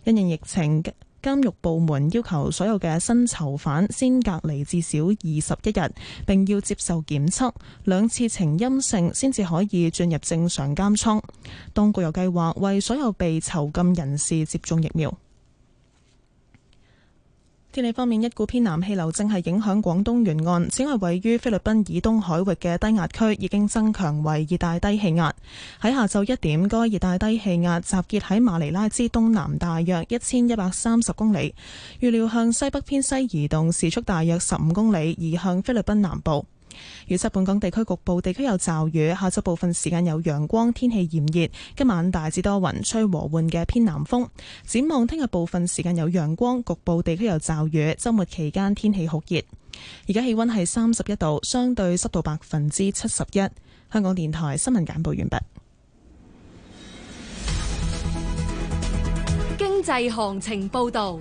因應疫情，監獄部門要求所有嘅新囚犯先隔離至少21日，並要接受檢測，2次呈陰性先至可以進入正常監倉。當局又計劃為所有被囚禁人士接種疫苗。天氣方面，一股偏南氣流正係影響廣東沿岸，此外位於菲律賓以東海域嘅低壓區已經增強為熱帶低氣壓。喺下晝1點，該熱帶低氣壓集結喺馬尼拉之東南大約1130公里，預料向西北偏西移動，時速大約15公里，移向菲律賓南部。預測本港地區局部地區有驟雨，下晝部分時間有陽光，天氣炎熱。今晚大致多雲，吹和緩嘅偏南風。展望聽日部分時間有陽光，局部地區有驟雨。週末期間天氣酷熱。而家氣溫係31度，相對濕度71%。香港電台新聞簡報完畢。 經濟行情報道。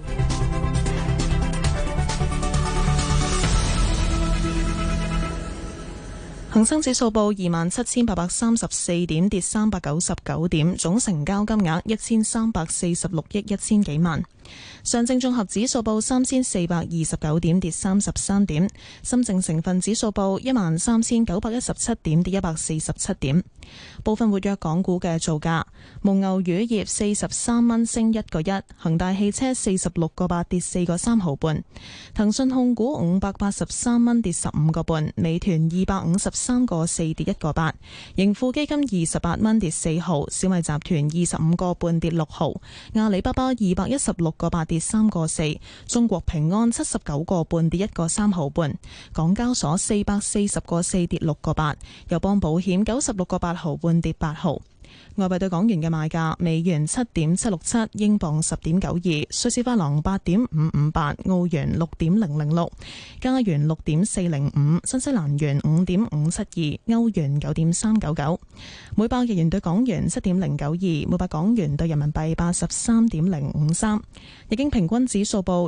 恒生指數報27,834點，跌399點，總成交金額1346億1000幾萬。上證綜合指數報3429點，跌33點。深證成分指數報13917點，跌147點。部分活躍港股嘅造價：蒙牛乳業43蚊升1個1，恒大汽車46個8跌4個3毫半，騰訊控股583蚊跌15個半，美團253個4跌1個8，盈富基金28蚊跌4毫，小米集團25個半跌6毫，阿里巴巴216個8跌3個4，中國平安79個半跌1個3毫半，港交所440個4跌6個8，友邦保險96個8毫半跌8毫。外幣對港元嘅賣價：美元7.767，英鎊10.92，瑞士法郎8.558，澳元6.006，加元6.405，新西蘭元5.572，歐元9.399，每百日元對港元7.092，每百港元對人民幣83.053。日經平均指數報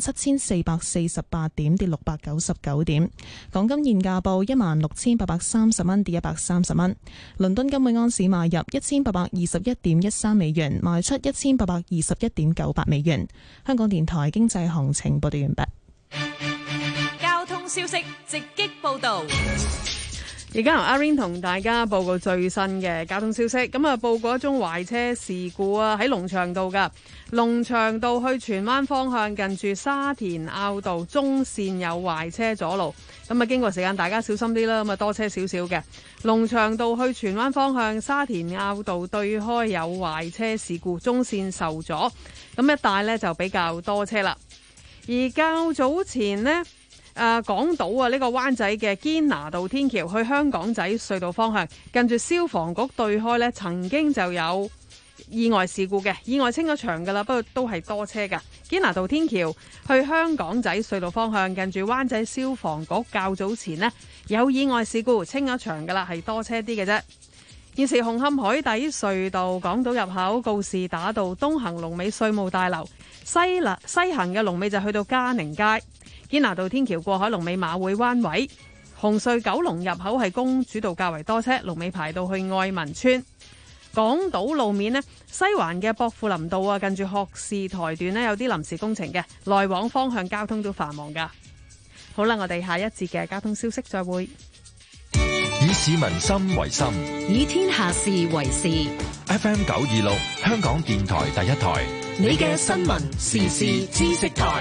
27,448點，跌699點。港金現價報16,830蚊，跌130蚊。倫敦金每盎司買入1821.13美元，賣出1821.98美元。香港電台經濟行情報道完畢。 交通消息直擊報道。 而家由阿 Rain 同大家報告最新嘅交通消息。咁啊，報過一宗壞車事故啊，喺龍翔道噶龍翔道去荃灣方向，近住沙田坳道中線有壞車阻路。咁啊，經過時間大家小心啲啦。咁啊，多車少少嘅龍翔道去荃灣方向，沙田坳道對開有壞車事故，中線受阻。咁一帶呢就比較多車啦。而較早前呢，港島啊，呢個灣仔嘅堅拿道天橋去香港仔隧道方向，近住消防局對開呢，曾經就有意外事故嘅，意外清咗場噶啦，不過都係多車噶。堅拿道天橋去香港仔隧道方向，近住灣仔消防局較早前呢，有意外事故，清咗場噶啦，係多車啲嘅啫。現時紅磡海底隧道港島入口告士打道東行龍尾稅務大樓，西行嘅龍尾就去到嘉寧街。堅拿道天橋過海龍尾馬會灣位，紅隧九龍入口係公主道較為多車，龍尾排到去愛民村。港島路面呢，西環嘅薄扶林道啊，近住學士台段呢，有啲臨時工程嘅，來往方向交通都繁忙噶。好啦，我哋下一節嘅交通消息再會。 以市民心為心， 以天下事為事。 FM 926香港電台第一台， 你嘅新聞時事知識台。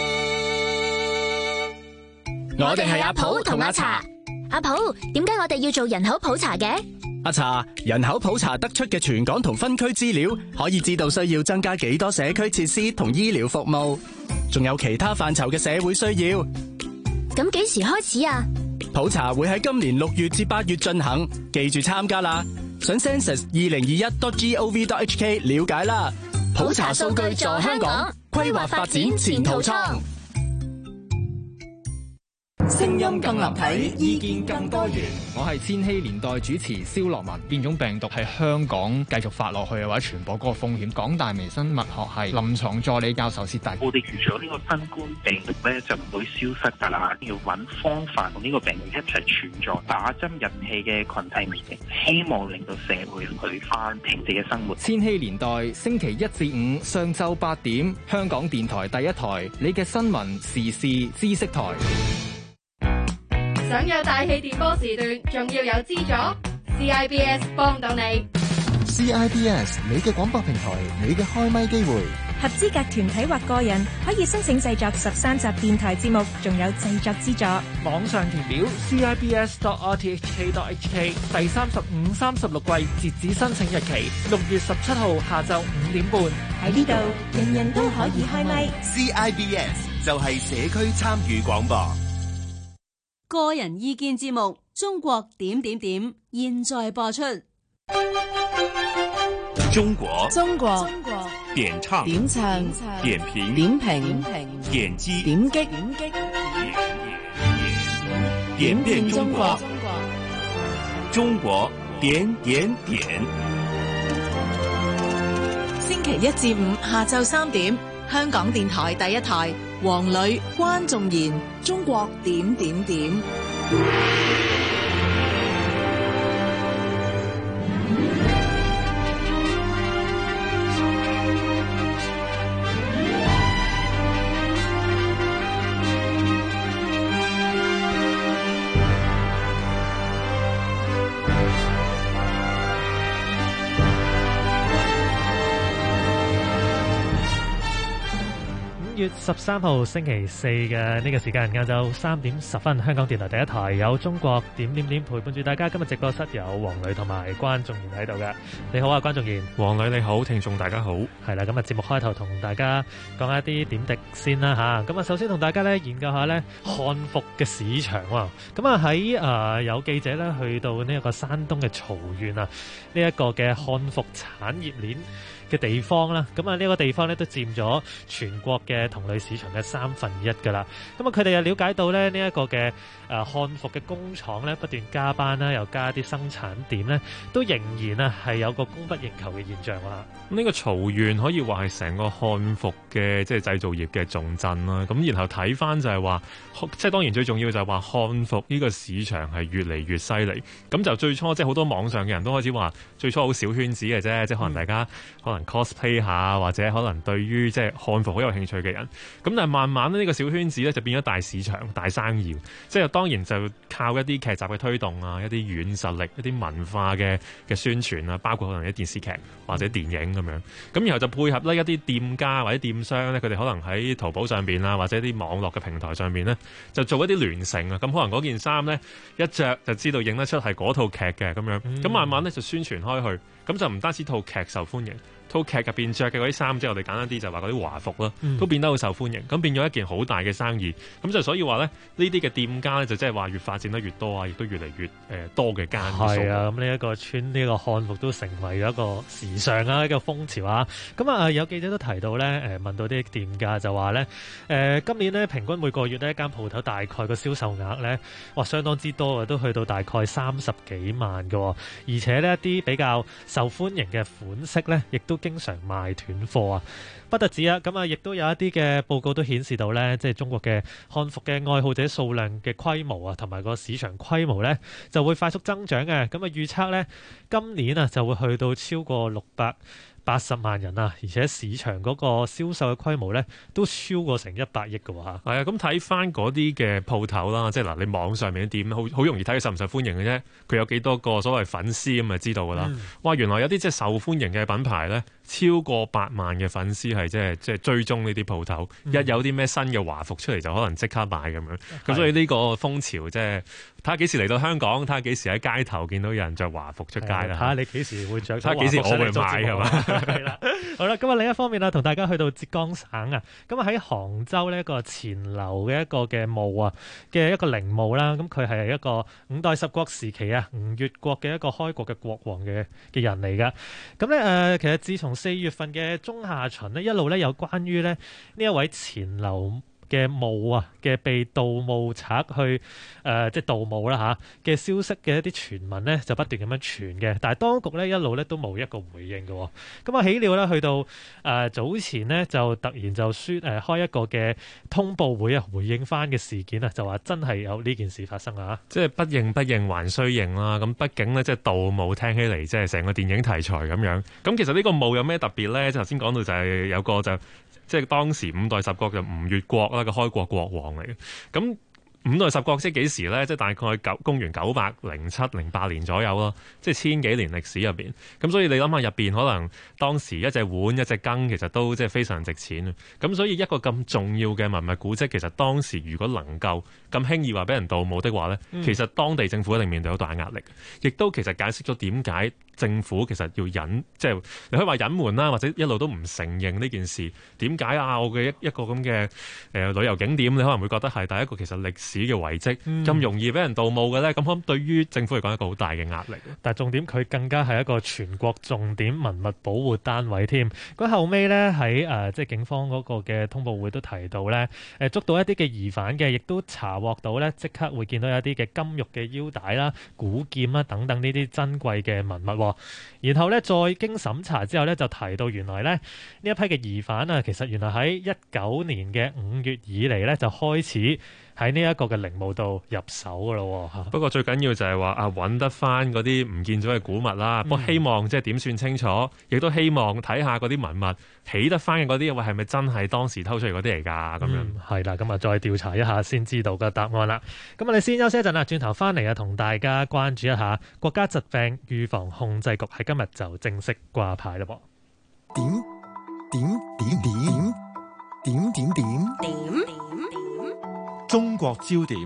我哋係阿普同阿茶。阿普，點解我哋要做人口普查嘅？ 阿茶，人口普查得出嘅全港同分區資料，可以知道需要增加幾多社區設施同醫療服務，仲有其他範疇嘅社會需要。 咁幾時開始啊？ 普查會喺今年6月至8月進行，記住參加啦！上 census2021.gov.hk 了解啦。 普查數據助香港，規劃發展前途創。 聲音更立體，意見更多元。 我係千禧年代主持蕭樂文。變種病毒喺香港繼續發落去嘅話，傳播嗰個風險，港大微生物學系臨床助理教授薛達。 我哋預咗呢個新冠病毒咧就唔會消失㗎啦，要揾方法同呢個病毒一齊存在，打針引起嘅群體免疫，希望令到社會去返平靜嘅生活。 千禧年代星期一至五上晝8點，香港電台第一台，你嘅新聞時事知識台。 想有大氣電波時段，仲要有資助 CIBS 幫到你。 CIBS 你嘅廣播平台，你嘅開咪機會。 合資格團體或個人可以申請製作13集電台節目，仲有製作資助。 網上填表 CIBS.RTHK.HK 第35、36季截止申請日期6月17號下晝5點半。 喺呢度，人人都可以開咪。 CIBS 就係社區參與廣播。 個人意見節目《中國點點點》現在播出。 中國點唱點評點擊點變中國，中國點點點。 星期一至五下晝3點，香港電台第一台，黃磊、關仲然，中國點點點。 5月13號星期四嘅呢個時間，晏晝3點10分，香港電台第一台有中國點點點陪伴住大家。今日直播室有黃磊同埋關仲然喺度嘅。你好啊，關仲然。 黃磊你好，聽眾大家好。 係啦，咁啊節目開頭同大家講一啲點滴先啦吓。咁啊首先同大家咧研究下咧漢服嘅市場喎。咁啊喺有記者咧去到呢一個山東嘅曹縣啊，呢一個嘅漢服產業鏈嘅地方啦，咁啊呢個地方咧都佔咗全國嘅同類市場嘅1/3噶啦。咁啊佢哋又了解到咧呢一個嘅漢服嘅工廠咧不斷加班啦，又加啲生產點咧，都仍然啊係有個供不應求嘅現象啊。 呢個曹縣可以話係成個漢服嘅即係製造業嘅重鎮啦。咁然後睇翻就係話，即係當然最重要就係話漢服呢個市場係越嚟越犀利。咁就最初即係好多網上嘅人都開始話，最初好小圈子嘅啫，即係可能大家可能 cosplay 下，或者可能對於即係漢服好有興趣嘅人。咁但係慢慢呢個小圈子咧就變咗大市場、大生意。即係當然就靠一啲劇集嘅推動啊，一啲軟實力、一啲文化嘅宣傳啊，包括可能一啲電視劇或者電影咁樣。咁然後就配合呢一啲店家或者店商咧，佢哋可能喺淘寶上邊啊，或者啲網絡嘅平台上邊咧，就做一啲聯乘啊。咁可能嗰件衫咧一着就知道認得出係嗰套劇嘅咁樣。咁慢慢咧就宣傳開去，咁就唔單止套劇受歡迎。套劇入邊着嘅嗰啲衫，即係我哋簡單啲就話嗰啲華服啦，都變得好受歡迎，咁變咗一件好大嘅生意。咁就所以話咧，呢啲嘅店家咧就即係話越發展得越多啊，亦都越嚟越多嘅間。 係啊，咁呢一個穿呢個漢服都成為咗一個時尚啊，一個風潮啊。咁啊，有記者都提到咧，問到啲店家就話咧，今年咧平均每個月呢一間鋪頭大概個銷售額咧，哇相當之多啊，都去到大概30幾萬㗎，而且呢一啲比較受歡迎嘅款式咧，亦都經常賣斷貨啊！不特止啊，咁啊，亦都有一啲嘅報告都顯示到呢，即係中國嘅漢服嘅愛好者數量嘅規模啊，同埋個市場規模呢，就會快速增長嘅。咁啊，預測呢，今年啊就會去到超過680萬人啊，而且市場嗰個銷售嘅規模呢，都超過成100億嘅嚇。 係啊，咁睇翻嗰啲嘅鋪頭啦，即係嗱，你網上面啲店好容易睇佢受唔受歡迎嘅啫。佢有幾多個所謂粉絲咁就知道㗎啦。哇，原來有啲即係受歡迎嘅品牌呢，超過8萬嘅粉絲係即係追蹤呢啲鋪頭，一有啲咩新嘅華服出嚟就可能即刻買咁樣。咁所以呢個風潮即係睇下幾時嚟到香港，睇下幾時喺街頭見到有人着華服出街啦。 睇下你幾時會着？ 睇下幾時我會買係嘛？ 係啦，好啦，咁啊另一方面啊，同大家去到浙江省啊，咁啊喺杭州呢一個錢流嘅一個嘅墓啊嘅一個陵墓啦，咁佢係一個5代十國時期啊吳越國嘅一個開國嘅國王嘅人嚟噶。咁咧其實自從4月份嘅中下旬呢，一路咧有關於咧呢一位錢流嘅墓啊嘅被盜墓賊去即係盜墓啦嘅消息嘅一啲傳聞呢，就不斷咁樣傳嘅，但係當局呢，一路呢都冇一個回應嘅。咁啊，豈料呢，去到早前呢，就突然就開一個嘅通報會啊，回應翻嘅事件啊，就話真係有呢件事發生啊！ 即係不認不認還須認啦。咁畢竟呢，即係盜墓聽起嚟即係成個電影題材咁樣。咁其實呢個墓有咩特別呢？頭先講到就係有個就即係當時五代十國就吳越國啦，個開國國王嚟嘅。咁五代十國即係幾時呢？即係大概公元907-08年左右咯，即係千幾年歷史入邊。咁所以你諗下入邊，可能當時一隻碗一隻羹其實都即係非常值錢。咁所以一個咁重要嘅文物古蹟，其實當時如果能夠咁輕易話俾人盜墓的話呢，其實當地政府一定面對好大壓力。亦都其實解釋咗點解政府其實要即係你可以話隱瞞啦，或者一路都唔承認呢件事。點解啊？我嘅一個咁嘅旅遊景點，你可能會覺得係第一個其實歷史嘅遺跡咁容易俾人盜墓嘅咧，咁可能對於政府嚟講一個好大嘅壓力。 但係重點佢更加係一個全國重點文物保護單位添。咁後尾咧喺即係警方嗰個嘅通報會都提到咧，捉到一啲嘅疑犯嘅，亦都查獲到咧，即刻會見到有一啲嘅金玉嘅腰帶啦、古劍啦等等呢啲珍貴嘅文物。然後咧再經審查之後咧，就提到原來咧呢一批嘅疑犯啊，其實原來喺19年嘅5月以嚟咧就開始喺呢一個嘅陵墓度入手噶咯。 不過最緊要就係話揾得翻嗰啲唔見咗嘅古物啦。不過希望即係點算清楚，亦都希望睇下嗰啲文物起得翻嘅嗰啲，係咪真係當時偷出嚟嗰啲嚟㗎？咁樣係啦，咁啊再調查一下先知道個答案啦。咁我哋先休息一陣啦，轉頭翻嚟啊，同大家關注一下國家疾病預防控制局喺今日就正式掛牌啦噃。 點中國焦點。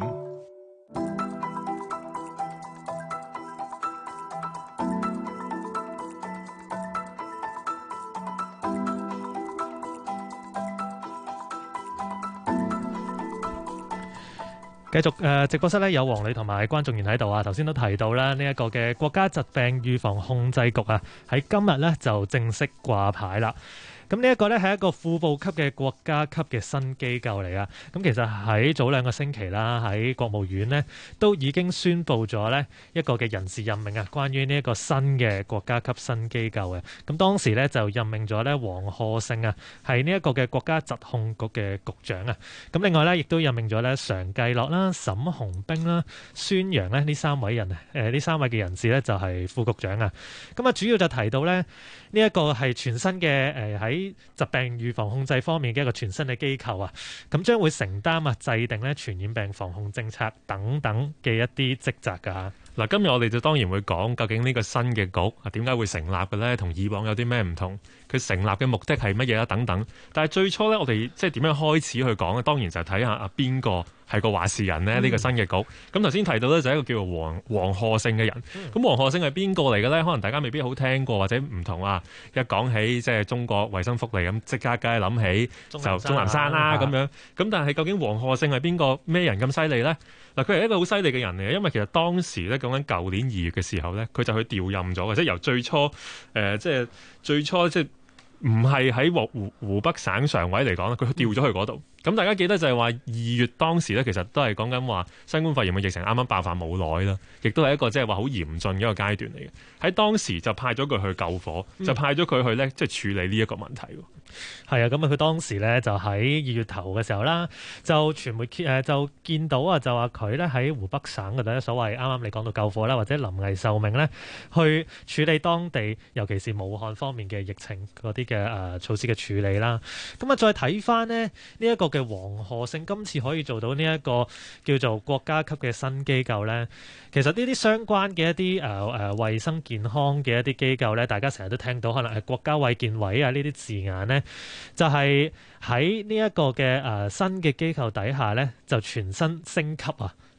繼續直播室咧有黃磊同埋關仲賢喺度啊，頭先都提到啦，呢一個嘅國家疾病預防控制局啊，喺今日咧就正式掛牌啦。咁呢一個咧係一個副部級嘅國家級嘅新機構嚟啊！咁其實喺早2個星期啦，喺國務院呢都已經宣布咗呢一個嘅人事任命啊，關於呢一個新嘅國家級新機構嘅。咁當時呢就任命咗呢黃賀勝啊，係呢一個嘅國家疾控局嘅局長啊。咁另外呢亦都任命咗呢常繼樂啦、沈鴻兵啦、孫陽呢3位人呢3位嘅人士呢就係副局長啊。咁啊主要就提到呢一個係全新嘅喺疾病預防控制方面嘅一個全新嘅機構啊，咁將會承擔制定咧傳染病防控政策等等嘅一啲職責㗎。 嗱，今日我哋就當然會講究竟呢個新嘅局啊點解會成立嘅咧，同以往有啲咩唔同？佢成立嘅目的係乜嘢啦？等等。但係最初咧，我哋即係點樣開始去講咧？當然就睇下邊個係個話事人呢？呢個新嘅局。咁頭先提到咧就係一個叫做黃賀勝嘅人。咁黃賀勝係邊個嚟嘅咧？可能大家未必好聽過或者唔同啊。一講起即係中國衛生福利咁，即刻梗係諗起就鍾南山啦咁樣。咁但係究竟黃賀勝係邊個咩人咁犀利咧？嗱，佢係一個好犀利嘅人嚟嘅，因為其實當時咧講緊舊年2月嘅時候咧，佢就去調任咗嘅，即係由最初即係唔係喺湖北省常委嚟講咧，佢調咗去嗰度。咁大家記得就係話2月當時咧，其實都係講緊話新冠肺炎嘅疫情啱啱爆發冇耐啦，亦都係一個即係話好嚴峻嘅一個階段嚟嘅。喺當時就派咗佢去救火，就派咗佢去咧即係處理呢一個問題。 係啊，咁啊佢當時咧就喺2月頭嘅時候啦，就傳媒就見到啊，就話佢咧喺湖北省嗰度咧，所謂啱啱你講到救火啦，或者臨危受命咧，去處理當地尤其是武漢方面嘅疫情嗰啲嘅措施嘅處理啦。咁啊再睇翻呢一個嘅黃賀勝今次可以做到呢一個叫做國家級嘅新機構咧，其實呢啲相關嘅一啲衛生健康嘅一啲機構咧，大家成日都聽到可能係國家衛健委啊呢啲字眼咧，就係喺呢一個嘅新嘅機構底下咧，就全新升級啊！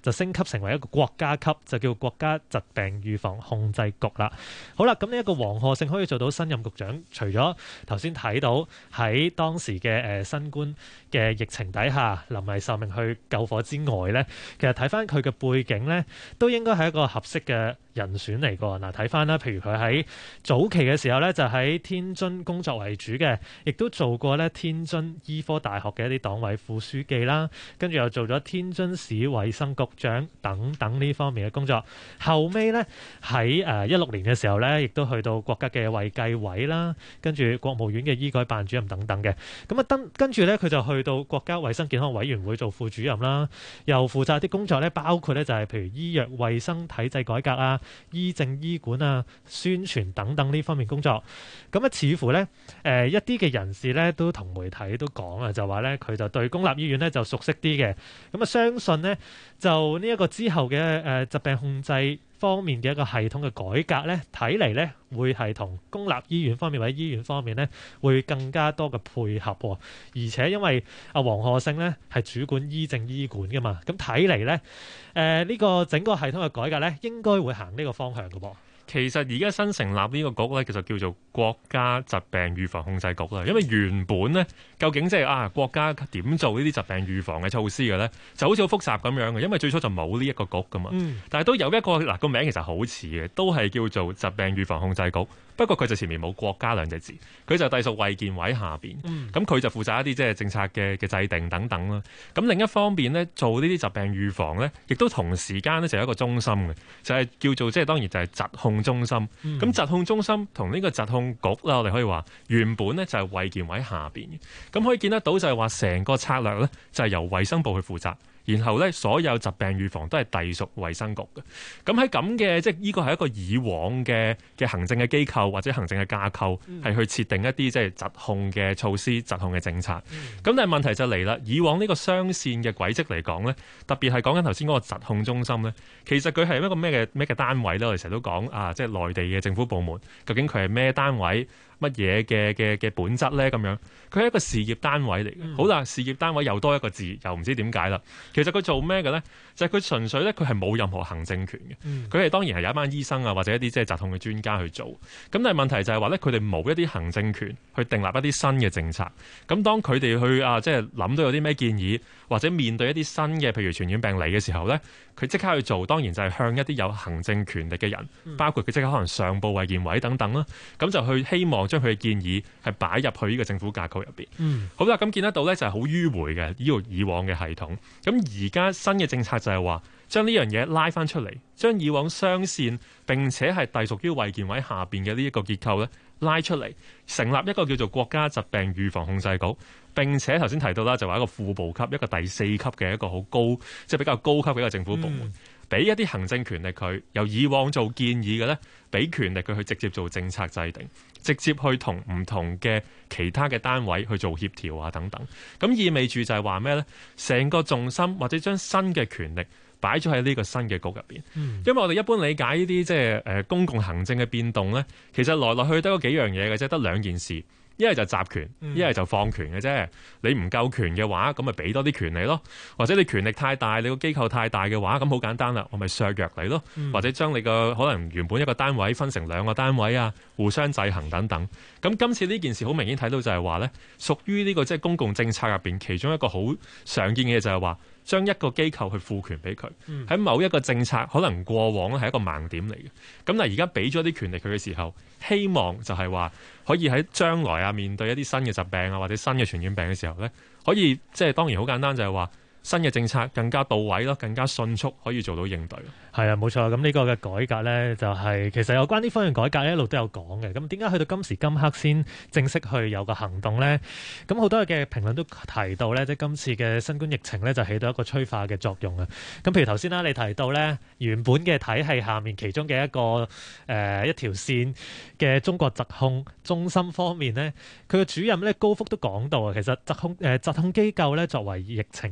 就升級成為一個國家級，就叫國家疾病預防控制局啦。好啦，咁呢一個黃賀勝可以做到新任局長，除咗頭先睇到喺當時嘅新冠嘅疫情底下臨危受命去救火之外呢，其實睇翻佢嘅背景呢，都應該係一個合適嘅人選嚟㗎。嗱，睇翻啦，譬如佢喺早期嘅時候呢，就喺天津工作為主嘅，亦都做過呢天津醫科大學嘅一啲黨委副書記啦，跟住又做咗天津市衛生局長等等呢方面嘅工作。後尾呢，喺16年嘅時候呢，亦都去到國家嘅衛計委啦，跟住國務院嘅醫改辦主任等等嘅。咁啊，跟住呢，佢就去到國家衛生健康委員會做副主任啦，又負責啲工作呢，包括呢就係譬如醫藥衛生體制改革啊、醫政醫管啊、宣傳等等呢方面工作。咁啊，似乎呢，一啲嘅人士呢都同媒體都講啊，就話呢，佢就對公立醫院呢就熟悉啲嘅。咁啊，相信呢，就呢一個之後嘅疾病控制方面嘅一個系統嘅改革呢，睇嚟呢會係同公立醫院方面或者醫院方面呢會更加多嘅配合喎。而且因為黃賀勝呢係主管醫政醫管㗎嘛，咁睇嚟呢，呢個整個系統嘅改革呢應該會行呢個方向㗎噃。 其實而家新成立呢個局咧，其實叫做國家疾病預防控制局啦。因為原本咧，究竟即係國家點做呢啲疾病預防嘅措施嘅咧，就好似好複雜咁樣嘅。因為最初就冇呢一個局噶嘛，但係都有一個嗱個名其實好似嘅，都係叫做疾病預防控制局。不過佢就前面冇國家兩隻字，佢就隸屬衛健委下邊。咁佢就負責一啲即係政策嘅制定等等啦。咁另一方面咧，做呢啲疾病預防咧，亦都同時間咧就有一個中心嘅，就係叫做即係當然就係疾控中心。咁疾控中心同呢個疾控局啦，我哋可以話原本咧就係衛健委下邊嘅。咁可以見得到就係話成個策略咧就係由衛生部去負責。然後咧，所有疾病預防都係隸屬衛生局嘅。咁喺咁嘅，即係呢個係一個以往嘅行政嘅機構或者行政嘅架構，係去設定一啲即係疾控嘅措施、疾控嘅政策。咁但係問題就嚟啦，以往呢個雙線嘅軌跡嚟講咧，特別係講緊頭先嗰個疾控中心咧，其實佢係一個咩嘅單位咧？我哋成日都講啊，即係內地嘅政府部門，究竟佢係咩單位？乜嘢嘅本質咧？咁樣佢係一個事業單位嚟嘅。好啦，事業單位又多一個字，又唔知點解啦。其實佢做咩嘅咧？就係佢純粹咧，佢係冇任何行政權嘅。佢係當然係有一班醫生啊，或者一啲即係疾控嘅專家去做。咁但係問題就係話咧，佢哋冇一啲行政權去訂立一啲新嘅政策。咁當佢哋去即係諗到有啲咩建議，或者面對一啲新嘅譬如傳染病嚟嘅時候咧，佢即刻去做。當然就係向一啲有行政權力嘅人，包括佢即刻可能上報衛健委等等啦。咁就去希望將佢嘅建議係擺入去呢個政府架構入邊。好啦，咁見得到咧就係好迂迴嘅呢個以往嘅系統。咁而家新嘅政策就係話將呢樣嘢拉翻出嚟，將以往雙線並且係隸屬於衛健委下邊嘅呢一個結構咧拉出嚟，成立一個叫做國家疾病預防控制局。並且頭先提到啦，就話一個副部級、一個第4級嘅一個好高，即係比較高級嘅一個政府部門，俾一啲行政權力佢，由以往做建議嘅咧，俾權力佢去直接做政策制定，直接去同唔同嘅其他嘅單位去做協調啊等等。咁意味住就係話咩咧？成個重心或者將新嘅權力擺咗喺呢個新嘅局入邊。因為我哋一般理解呢啲即係公共行政嘅變動咧，其實來來去得嗰幾樣嘢嘅啫，得兩件事。一係就集權，一係就放權嘅啫。你唔夠權嘅話，咁咪俾多啲權你咯。或者你權力太大，你個機構太大嘅話，咁好簡單啦，我咪削弱你咯。或者將你個可能原本一個單位分成2個單位啊，互相制衡等等。咁今次呢件事好明顯睇到就係話咧，屬於呢個即係公共政策入邊其中一個好常見嘅嘢就係話，將一個機構去賦權俾佢，喺某一個政策可能過往咧係一個盲點嚟嘅。咁但係而家俾咗啲權力佢嘅時候，希望就係話可以喺將來啊面對一啲新嘅疾病啊或者新嘅傳染病嘅時候咧，可以即係當然好簡單就係話新嘅政策更加到位咯，更加迅速可以做到應對。 係啊，冇錯。咁呢個嘅改革呢，就係其實有關呢方面改革一路都有講嘅。咁點解去到今時今刻先正式去有個行動呢？咁好多嘅評論都提到呢，即係今次嘅新冠疫情呢，就起到一個催化嘅作用啊。咁譬如頭先啦，你提到呢，原本嘅體系下面其中嘅一條線嘅中國疾控中心方面呢，佢嘅主任呢，高福都講到啊，其實疾控機構呢，作為疫情防控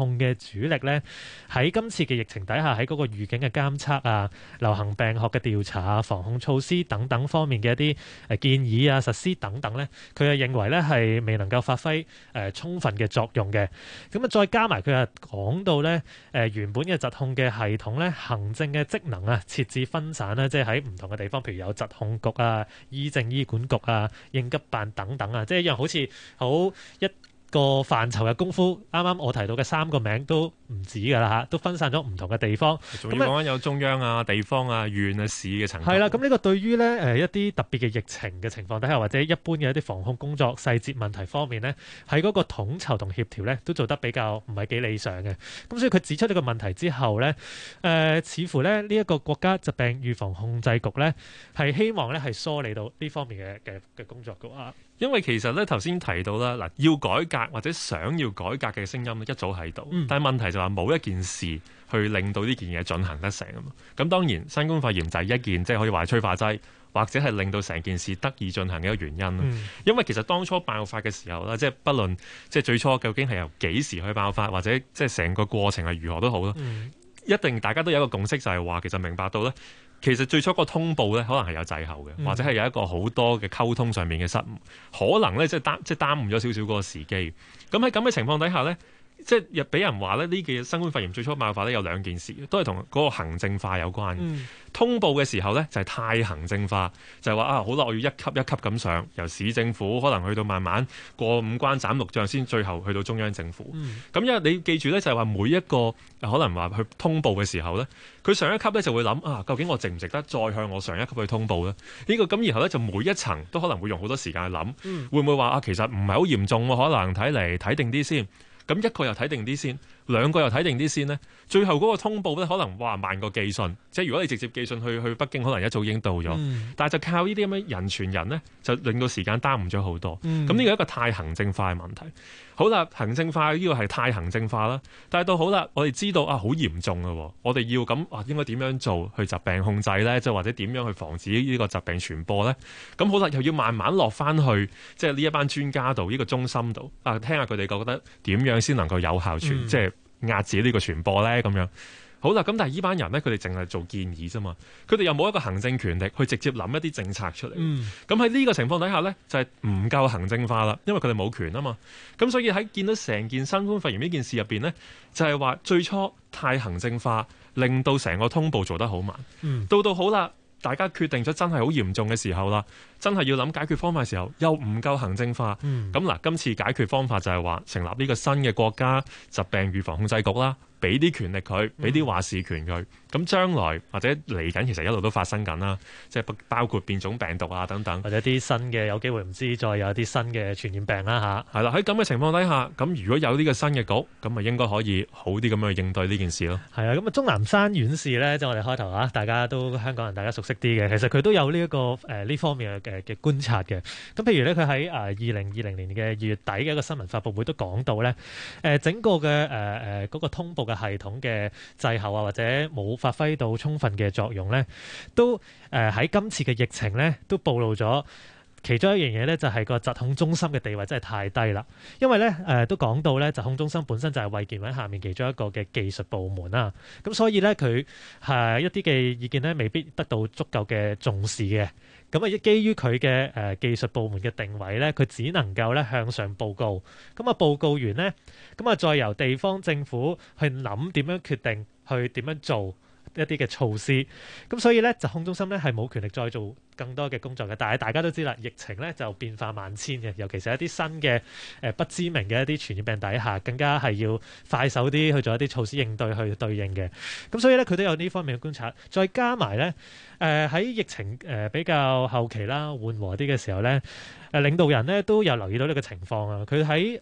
控嘅主力咧，喺今次嘅疫情底下，喺嗰個預警嘅監測啊、流行病學嘅調查啊、防控措施等等方面嘅一啲建議啊、實施等等咧，佢係認為咧係未能夠發揮充分嘅作用嘅。咁啊，再加埋佢係講到咧原本嘅疾控嘅系統咧，行政嘅職能啊設置分散啦，即係喺唔同嘅地方，譬如有疾控局啊、醫政醫管局啊、應急辦等等啊，即係一樣好似好一個範疇嘅功夫，啱啱我提到嘅3個名都唔止㗎啦嚇，都分散咗唔同嘅地方。 仲要講緊有中央啊、地方啊、縣啊、市嘅層級。 係啦，咁呢個對於咧一啲特別嘅疫情嘅情況底下，或者一般嘅一啲防控工作細節問題方面咧，喺嗰個統籌同協調咧，都做得比較唔係幾理想嘅。咁所以佢指出呢個問題之後咧，似乎咧呢一個國家疾病預防控制局咧係希望咧係梳理到呢方面嘅工作嘅話。 因為其實咧頭先提到啦，嗱要改革或者想要改革嘅聲音一早喺度，但係問題就話冇一件事去令到呢件嘢進行得成啊嘛。咁當然新冠肺炎就係一件即係可以話係催化劑，或者係令到成件事得以進行嘅一個原因。因為其實當初爆發嘅時候啦，即係不論即係最初究竟係由幾時去爆發，或者即係成個過程係如何都好啦，一定大家都有一個共識，就係話其實明白到咧。其實最初個通報咧，可能係有滯後嘅，或者係有一個好多嘅溝通上面嘅失誤，可能咧即係耽誤咗少少嗰個時機。咁喺咁嘅情況底下咧，即係俾人話咧呢個新冠肺炎最初爆發咧有2件事，都係同嗰個行政化有關。通報嘅時候咧就係太行政化，就係話好啦，我要一級一級咁上，由市政府可能去到慢慢過5關斬6將，先最後去到中央政府。咁因為你記住咧，就係話每一個可能話去通報嘅時候咧，佢上一級咧就會諗究竟我值唔值得再向我上一級去通報咧？呢個咁然後咧就每一層都可能會用好多時間去諗，會唔會話其實唔係好嚴重喎？可能睇嚟睇定啲先。咁一個又睇定啲先，2個又睇定啲先呢，最後嗰個通報咧可能慢過寄信，即係如果你直接寄信去北京，可能一早已經到咗。但係就靠呢啲咁嘅人傳人呢，就令到時間耽誤咗好多。咁呢個係一個太行政化嘅問題。好啦，行政化呢個係太行政化啦。但係到好啦，我哋知道好嚴重嘅，我哋要咁應該點樣做去疾病控制呢？即係或者點樣去防止呢個疾病傳播呢？咁好啦，又要慢慢落翻去即係呢一班專家度，呢個中心度聽下佢哋覺得點樣先能夠有效即係壓止呢個傳播呢？咁樣。好啦，咁但係呢班人呢，佢哋淨係做建議啫嘛，佢哋又冇一個行政權力去直接諗一啲政策出嚟。咁喺呢個情況底下呢，就係唔夠行政化啦，因為佢哋冇權啊嘛。咁所以喺見到成件新冠肺炎呢件事入邊呢，就係話最初太行政化，令到成個通報做得好慢。到好啦，大家決定咗真係好嚴重嘅時候啦，真係要諗解決方法嘅時候，又唔夠行政化。咁嗱，今次解決方法就係話成立呢個新嘅國家疾病預防控制局啦。俾啲權力佢，俾啲話事權佢。咁將來或者嚟緊，其實一路都發生緊啦，即係包括變種病毒啊等等， 或者啲新嘅有機會唔知再有啲新嘅傳染病啦嚇。 係啦，喺咁嘅情況底下，咁如果有呢個新嘅局，咁咪應該可以好啲咁樣去應對呢件事咯。 係啊，咁啊鍾南山院士咧，即係我哋開頭大家都香港人大家熟悉啲嘅，其實佢都有呢一個呢方面嘅觀察嘅。咁譬如咧，佢喺2020年嘅2月底嘅一個新聞發佈會都講到咧，整個嘅嗰個通報嘅系統嘅滯後啊，或者冇發揮到充分嘅作用咧，都喺今次嘅疫情咧都暴露咗。其中一樣嘢咧就係個疾控中心嘅地位真係太低啦，因為咧都講到咧疾控中心本身就係衛健委下面其中一個嘅技術部門啦，咁所以咧佢係一啲嘅意見咧未必得到足夠嘅重視嘅，咁啊基於佢嘅技術部門嘅定位咧，佢只能夠咧向上報告，咁啊報告完咧，咁啊再由地方政府去諗點樣決定去點樣做一啲嘅措施，咁所以咧疾控中心咧係冇權力再做更多嘅工作嘅。但係大家都知啦，疫情咧就變化萬千嘅，尤其是一啲新嘅不知名嘅一啲傳染病底下，更加係要快手啲去做一啲措施應對去對應嘅。咁所以咧佢都有呢方面嘅觀察，再加埋咧喺疫情比較後期啦緩和啲嘅時候咧，領導人咧都有留意到呢個情況啊。佢喺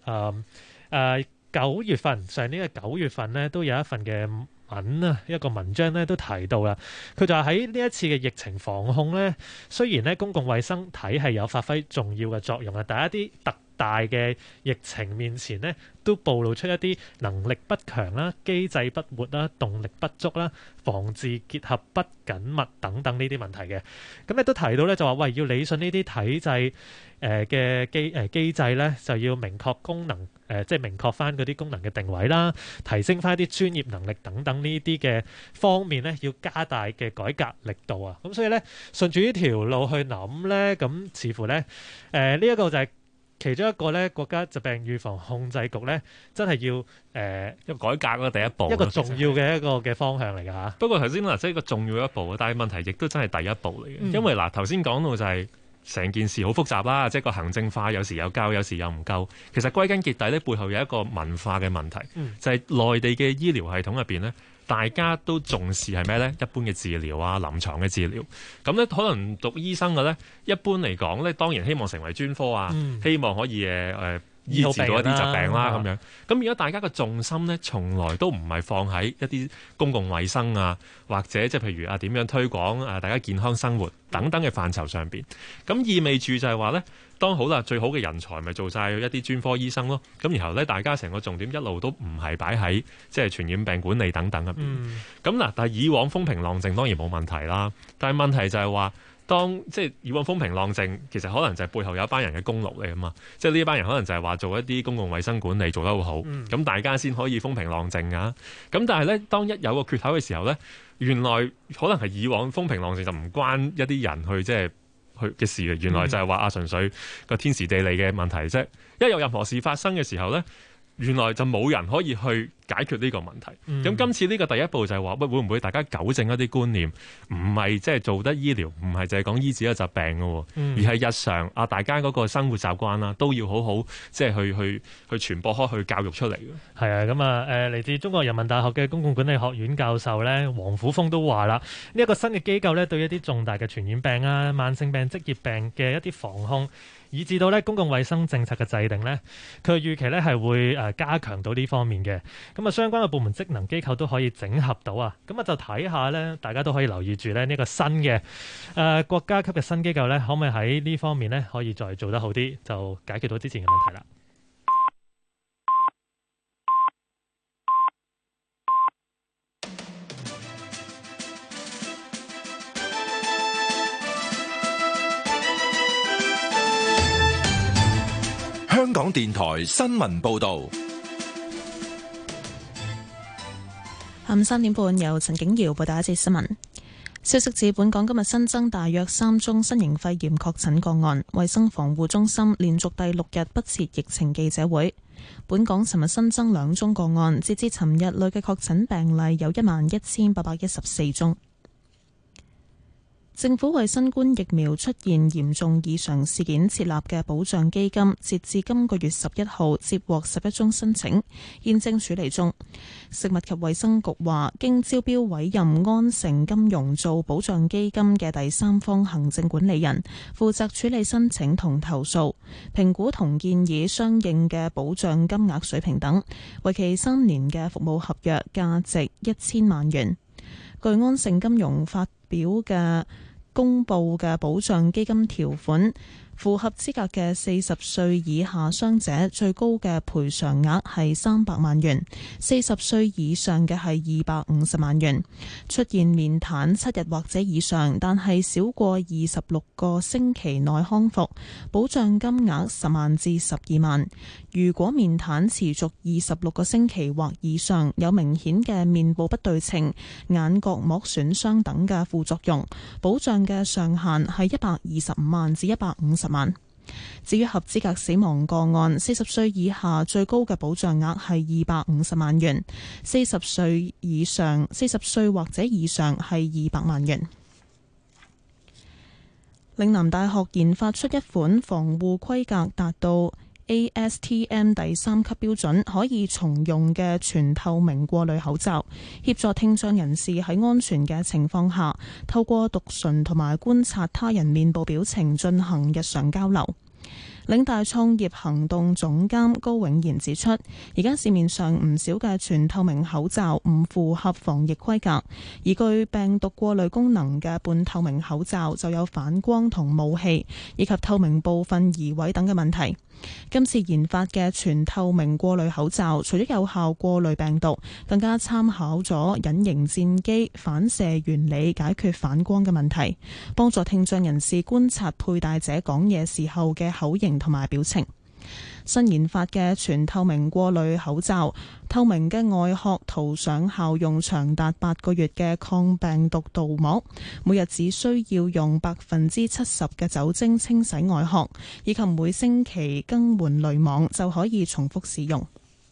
9月份上年嘅9月份咧都有一份嘅一個文章咧都提到啦，佢就話喺呢一次嘅疫情防控咧，雖然咧公共衛生體系有發揮重要嘅作用啊，但係一啲特大嘅疫情面前呢，都暴露出一啲能力不強啦、機制不活啦、動力不足啦、防治結合不緊密等等呢啲問題嘅。咁亦都提到咧，就話喂，要理順呢啲體制嘅機制咧，就要明確功能即係明確翻嗰啲功能嘅定位啦，提升翻啲專業能力等等呢啲嘅方面咧，要加大嘅改革力度啊。咁所以咧，順住呢條路去諗咧，咁似乎咧呢一個就係其中一個咧，國家疾病預防控制局咧，真係要一個改革嘅第一步， 一個重要嘅一個嘅方向嚟㗎嚇。 不過頭先嗱，即係一個重要一步，但係問題亦都真係第一步嚟嘅，因為嗱頭先講到就係成件事好複雜啦，即係個行政化有時有夠，有時又唔夠。其實歸根結底咧，背後有一個文化嘅問題，就係內地嘅醫療系統入邊咧，大家都重視係咩呢？一般嘅治療啊，臨床嘅治療。咁咧，可能讀醫生嘅咧，一般嚟講咧，當然希望成為專科啊，希望可以醫治到一啲疾病啦咁樣。咁而家大家嘅重心咧，從來都唔係放喺一啲公共衛生啊，或者即係譬如啊點樣推廣大家健康生活等等嘅範疇上邊。咁意味住就係話咧，當好啦，最好嘅人才咪做晒一啲專科醫生咯。咁然後咧，大家成個重點一路都唔係擺喺即係傳染病管理等等入邊。咁嗱，但係以往風平浪靜當然冇問題啦。但係問題就係話，當即係以往風平浪靜，其實可能就係背後有一班人嘅功勞嚟啊嘛。即係呢一班人可能就係話做一啲公共衛生管理做得好好，咁大家先可以風平浪靜啊。咁但係咧，當一有個缺口嘅時候咧，原來可能係以往風平浪靜就唔關一啲人去即係去嘅事嘅，原來就係話純粹個天時地利嘅問題啫。一有任何事發生嘅時候咧，原來就冇人可以去解決呢個問題。咁今次呢個第一步就係話，會唔會大家糾正一啲觀念，唔係即係做得醫療，唔係淨係講醫治一疾病嘅，而係日常啊大家嗰個生活習慣啦，都要好好即係去傳播開，去教育出嚟嘅。 係啊，咁啊嚟自中國人民大學嘅公共管理學院教授咧，黃虎峰都話啦，呢一個新嘅機構咧，對一啲重大嘅傳染病啊、慢性病、職業病嘅一啲防控，以至到咧公共衛生政策嘅制定咧，佢預期咧係會加強到呢方面嘅。咁啊，相關嘅部門職能機構都可以整合到啊。咁啊，就睇下咧，大家都可以留意住咧呢個新嘅國家級嘅新機構咧，可唔可以喺呢方面咧可以再做得好啲，就解決到之前嘅問題啦。 香港電台新聞報道。 下午3點半，由陳景瑤報道一節新聞。消息指，本港今日新增大約3宗新型肺炎確診個案。衛生防護中心連續第6日不設疫情記者會。本港尋日新增2宗個案，截至尋日累計確診病例有11,814宗。政府為新冠疫苗出現嚴重異常事件設立嘅保障基金，截至今個月11號接獲11宗申請，現正處理中。食物及衛生局話，經招標委任安誠金融做保障基金嘅第三方行政管理人，負責處理申請同投訴，評估同建議相應嘅保障金額水平等，為期3年嘅服務合約，價值1000萬元。據安誠金融發表嘅公佈嘅保障基金條款，符合資格嘅40歲以下傷者最高嘅賠償額係300萬元，40歲以上嘅係250萬元。出現面癱7日或者以上，但係少過26個星期內康復，保障金額10萬至12萬。如果面癱持續26個星期或以上，有明顯嘅面部不對稱、眼角膜損傷等嘅副作用，保障嘅上限係125萬至150萬。至於合資格死亡個案，40歲以下最高嘅保障額係250萬元，40歲或者以上係200萬元。嶺南大學研發出一款防護規格達到ASTM 第3級標準，可以重用嘅全透明過濾口罩，協助聽障人士喺安全嘅情況下，透過讀唇同埋觀察他人面部表情進行日常交流。嶺大創業行動總監高永賢指出，而家市面上唔少嘅全透明口罩唔符合防疫規格，而具病毒過濾功能嘅半透明口罩就有反光同霧氣以及透明部分移位等嘅問題。 今次研發嘅全透明過濾口罩，除咗有效過濾病毒，更加參考咗隱形戰機反射原理，解決反光嘅問題，幫助聽障人士觀察佩戴者講嘢時候嘅口型同埋表情。新研發嘅全透明過濾口罩，透明嘅外殼塗上效用長達8個月嘅抗病毒鍍膜，每日只需要用70%嘅酒精清洗外殼，以及每星期更換濾網就可以重複使用。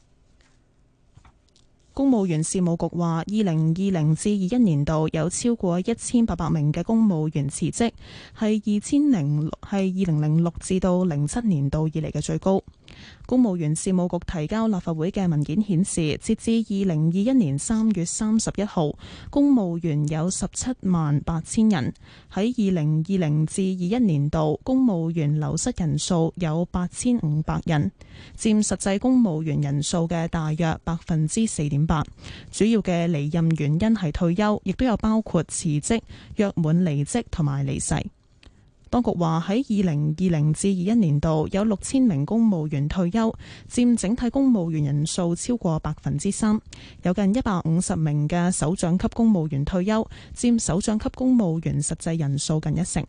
公務員事務局話，2020至21年度有超過1800名嘅公務員辭職，係2006至到07年度以嚟嘅最高。公務員事務局提交立法會嘅文件顯示，截至2021年3月31號，公務員有178000人。喺2020至21年度，公務員流失人數有8500人，佔實際公務員人數嘅大約4.8%。主要嘅離任原因係退休，亦都有包括辭職、約滿離職同埋離世。當局話喺2020至21年度有6000名公務員退休，佔整體公務員人數超過3%。有近150名嘅首長級公務員退休，佔首長級公務員實際人數近1成。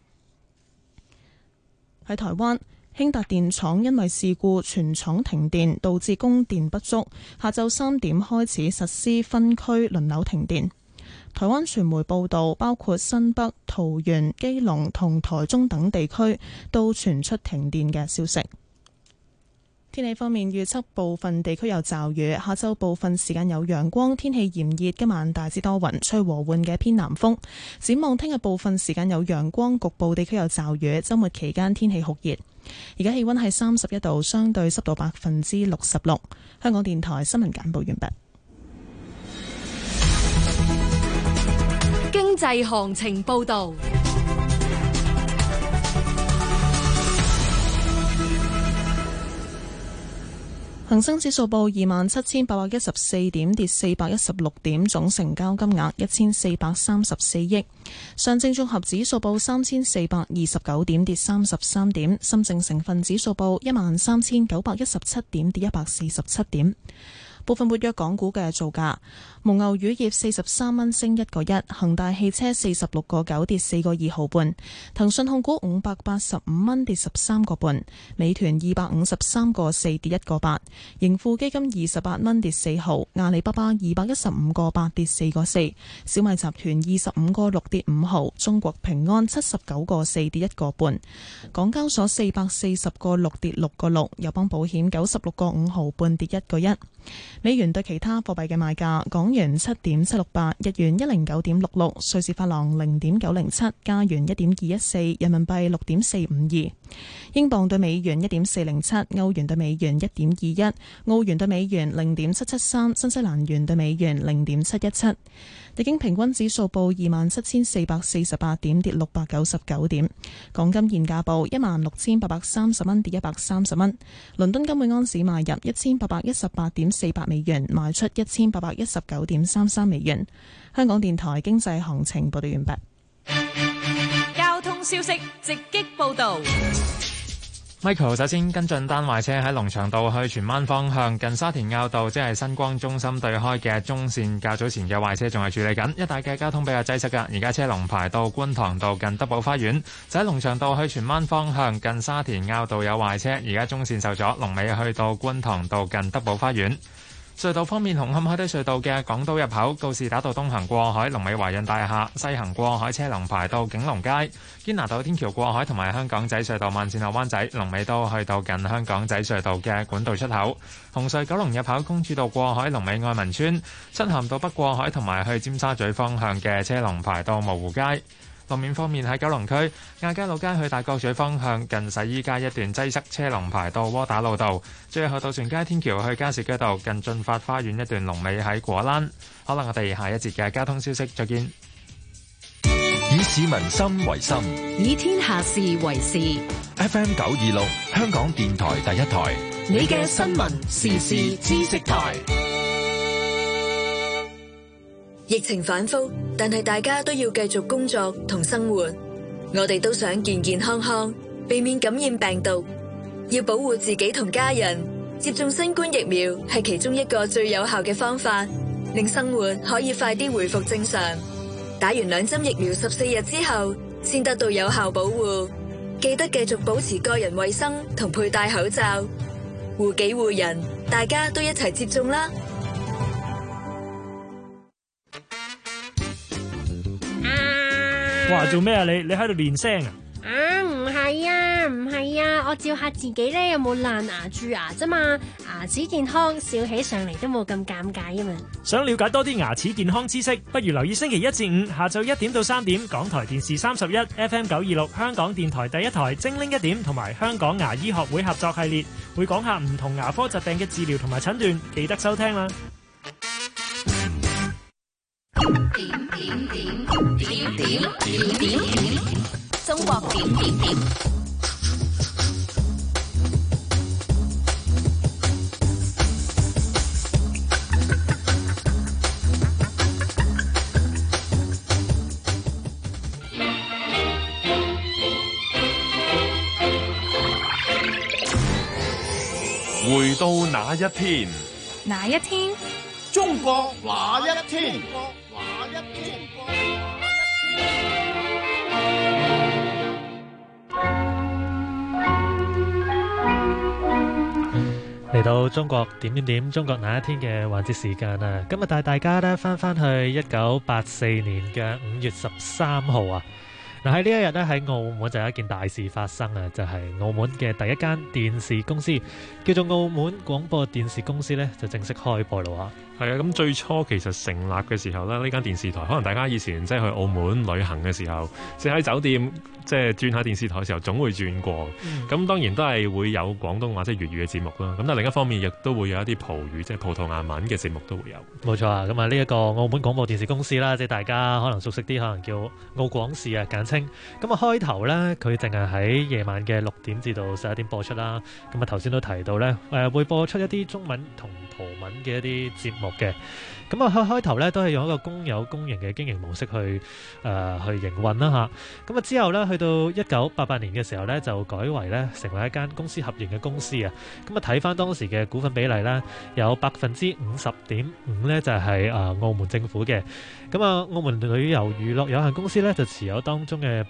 喺台灣，興達電廠因為事故全廠停電，導致供電不足，下晝3點開始實施分區輪流停電。台灣傳媒報道，包括新北、桃園、基隆同台中等地區都傳出停電嘅消息。天氣方面，預測部分地區有驟雨，下晝部分時間有陽光，天氣炎熱，今晚大致多雲，吹和緩嘅偏南風。展望聽日部分時間有陽光，局部地區有驟雨，週末期間天氣酷熱。而家氣溫係31度，相對濕度66%。香港電台新聞簡報完畢。 經濟行情報道。 恒生指數報27,814點，跌416點，總成交金額1434億。上證綜合指數報3,429點，跌33點。深證成分指數報13,917點，跌147點。部分活躍港股嘅造價：蒙牛乳業43蚊升1個1，恒大汽車46個9跌4個2毫半，騰訊控股585蚊跌13個半，美團253個4跌1個8，盈富基金28蚊跌4毫，阿里巴巴215個8跌4個4，小米集團25個6跌5毫，中國平安79個4跌1個半，港交所440個6跌6個6，友邦保險96個5毫半跌1個1。美元對其他貨幣嘅賣價：港元7.768，日元109.66，瑞士法郎0.907，加元1.214，人民幣6.452，英鎊對美元1.407，歐元對美元1.21，澳元對美元0.773，新西蘭元對美元0.717。日經平均指數報27,448點，跌699點。港金現價報16,830蚊，跌130蚊。倫敦金每盎司買入1818.48美元，賣出1819.33美元。香港電台經濟行情報道完畢。交通消息直擊報道。 Michael 首先跟進單壞車喺龍翔道去荃灣方向，近沙田坳道即係新光中心對開嘅中線，較早前嘅壞車仲係處理緊，一帶嘅交通比較擠塞㗎。而家車龍排到觀塘道近德寶花園，就喺龍翔道去荃灣方向，近沙田坳道有壞車，而家中線受阻，龍尾去到觀塘道近德寶花園。隧道方面，紅磡海底隧道嘅港島入口告士打道東行過海，龍尾華潤大廈；西行過海車龍排到景隆街。堅拿道天橋過海同埋香港仔隧道慢線落灣仔，龍尾都去到近香港仔隧道嘅管道出口。紅隧九龍入口公主道過海，龍尾愛民村；漆咸道北過海同埋去尖沙咀方向嘅車龍排到蕪湖街。路面方面，喺九龍區亞皆老街去大角咀方向，近洗衣街一段擠塞，車龍排到窩打老道。最後渡船街天橋去加士居道近駿發花園一段龍尾喺果欄。可能我哋下一節嘅交通消息再見。 以市民心為心， 以天下事為事。 FM 926香港電台第一台， 你嘅新聞時事知識台。 疫情反覆，但係大家都要繼續工作同生活。我哋都想健健康康，避免感染病毒。 要保護自己同家人，接種新冠疫苗係其中一個最有效嘅方法，令生活可以快啲回復正常。打完2針疫苗14日之後，先得到有效保護。記得繼續保持個人衛生同佩戴口罩，護己護人，大家都一齊接種啦！ 哇，做咩啊你？你喺度練聲啊？ 唔係啊，我照下自己咧有冇爛牙蛀牙啫嘛，牙齒健康，笑起上嚟都冇咁尷尬啊嘛。 想了解多啲牙齒健康知識，不如留意星期1至5下晝1點到3點，港台電視31 FM 926香港電台第一台精靈1點同埋香港牙醫學會合作系列，會講下唔同牙科疾病嘅治療同埋診斷，記得收聽啦。 中國點點點。 回到那一天， 哪一天？ 中國那一天？ 嚟到中國點點點，中國那一天嘅環節時間啊！今日帶大家咧翻去1984年嘅5月13號啊！嗱，喺呢一日咧喺澳門就有一件大事發生啊！就係澳門嘅第一間電視公司叫做澳門廣播電視公司咧，就正式開播啦！ 係啊，咁最初其實成立嘅時候咧，呢間電視台可能大家以前即係去澳門旅行嘅時候，即係喺酒店即係轉下電視台嘅時候，總會轉過。咁當然都係會有廣東話即係粵語嘅節目啦。咁但係另一方面亦都會有一啲葡語即係葡萄牙文嘅節目都會有。 冇錯啊！咁啊呢一個澳門廣播電視公司啦，即係大家可能熟悉啲，可能叫澳廣視啊簡稱。咁啊開頭咧，佢淨係喺夜晚嘅6點至到11點播出啦。咁啊頭先都提到咧，會播出一啲中文同葡文嘅一啲節目嘅。咁啊開頭咧都係用一個公有公營嘅經營模式去營運啦嚇。咁啊之後咧去到1988年嘅時候咧就改為咧成為一間公司合營嘅公司啊。咁啊睇翻當時嘅股份比例咧，有50.5%咧就係澳門政府嘅。咁啊澳門旅遊娛樂有限公司咧就持有當中嘅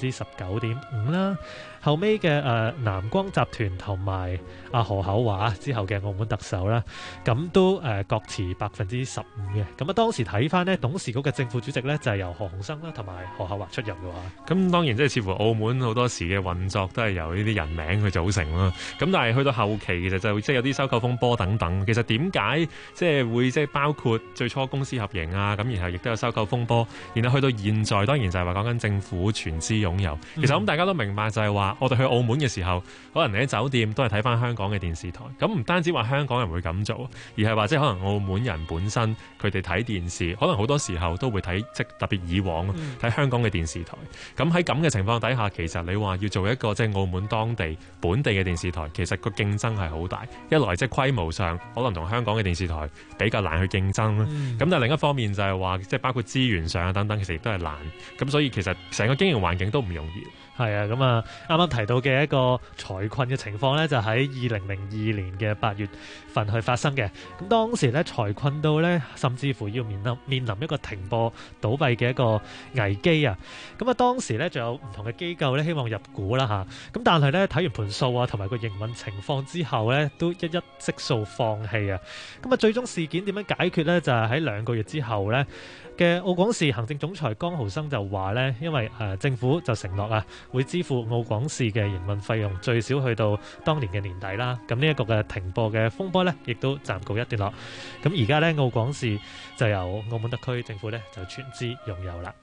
19.5%啦。後尾嘅南光集團同埋何厚華之後嘅澳門特首啦，咁都各持15%嘅。咁啊當時睇翻呢，董事局嘅正副主席呢，就係由何鴻燊啦同埋何厚華出任嘅話。 咁當然即係似乎澳門好多時嘅運作都係由呢啲人名去組成啦。咁但係去到後期其實就即係有啲收購風波等等。其實點解即係會即係包括最初公司合營啊，咁然後亦都有收購風波，然後去到現在當然就係話講緊政府全資擁有。其實咁大家都明白就係話，我哋去澳門嘅時候，可能你喺酒店都係睇翻香港嘅電視台。咁唔單止話香港人會咁做，而係話即係可能澳門人本身佢哋睇電視，可能好多時候都會睇即特別以往睇香港嘅電視台。咁喺咁嘅情況底下，其實你話要做一個即係澳門當地本地嘅電視台，其實個競爭係好大。一來即係規模上可能同香港嘅電視台比較難去競爭啦。咁但係另一方面就係話即係包括資源上啊等等，其實亦都係難。咁所以其實成個經營環境都唔容易。 係啊，咁啊啱啱提到嘅一個財困嘅情況呢，就喺2002年嘅8月份去發生嘅。咁當時呢，財困到呢，甚至乎要面臨一個停播倒閉嘅一個危機啊。咁啊當時呢，仲有唔同嘅機構呢，希望入股啦嚇。咁但係呢，睇完盤數啊同埋個營運情況之後呢，都一悉數放棄啊。咁啊最終事件點樣解決呢？就係喺2個月之後呢嘅澳廣視行政總裁江豪生就話呢，因為政府就承諾啊，會支付澳廣視嘅營運費用最少去到當年嘅年底啦。咁呢一個嘅停播嘅風波呢，亦都暫告一段落。咁而家呢，澳廣視就由澳門特區政府呢，就全資擁有啦。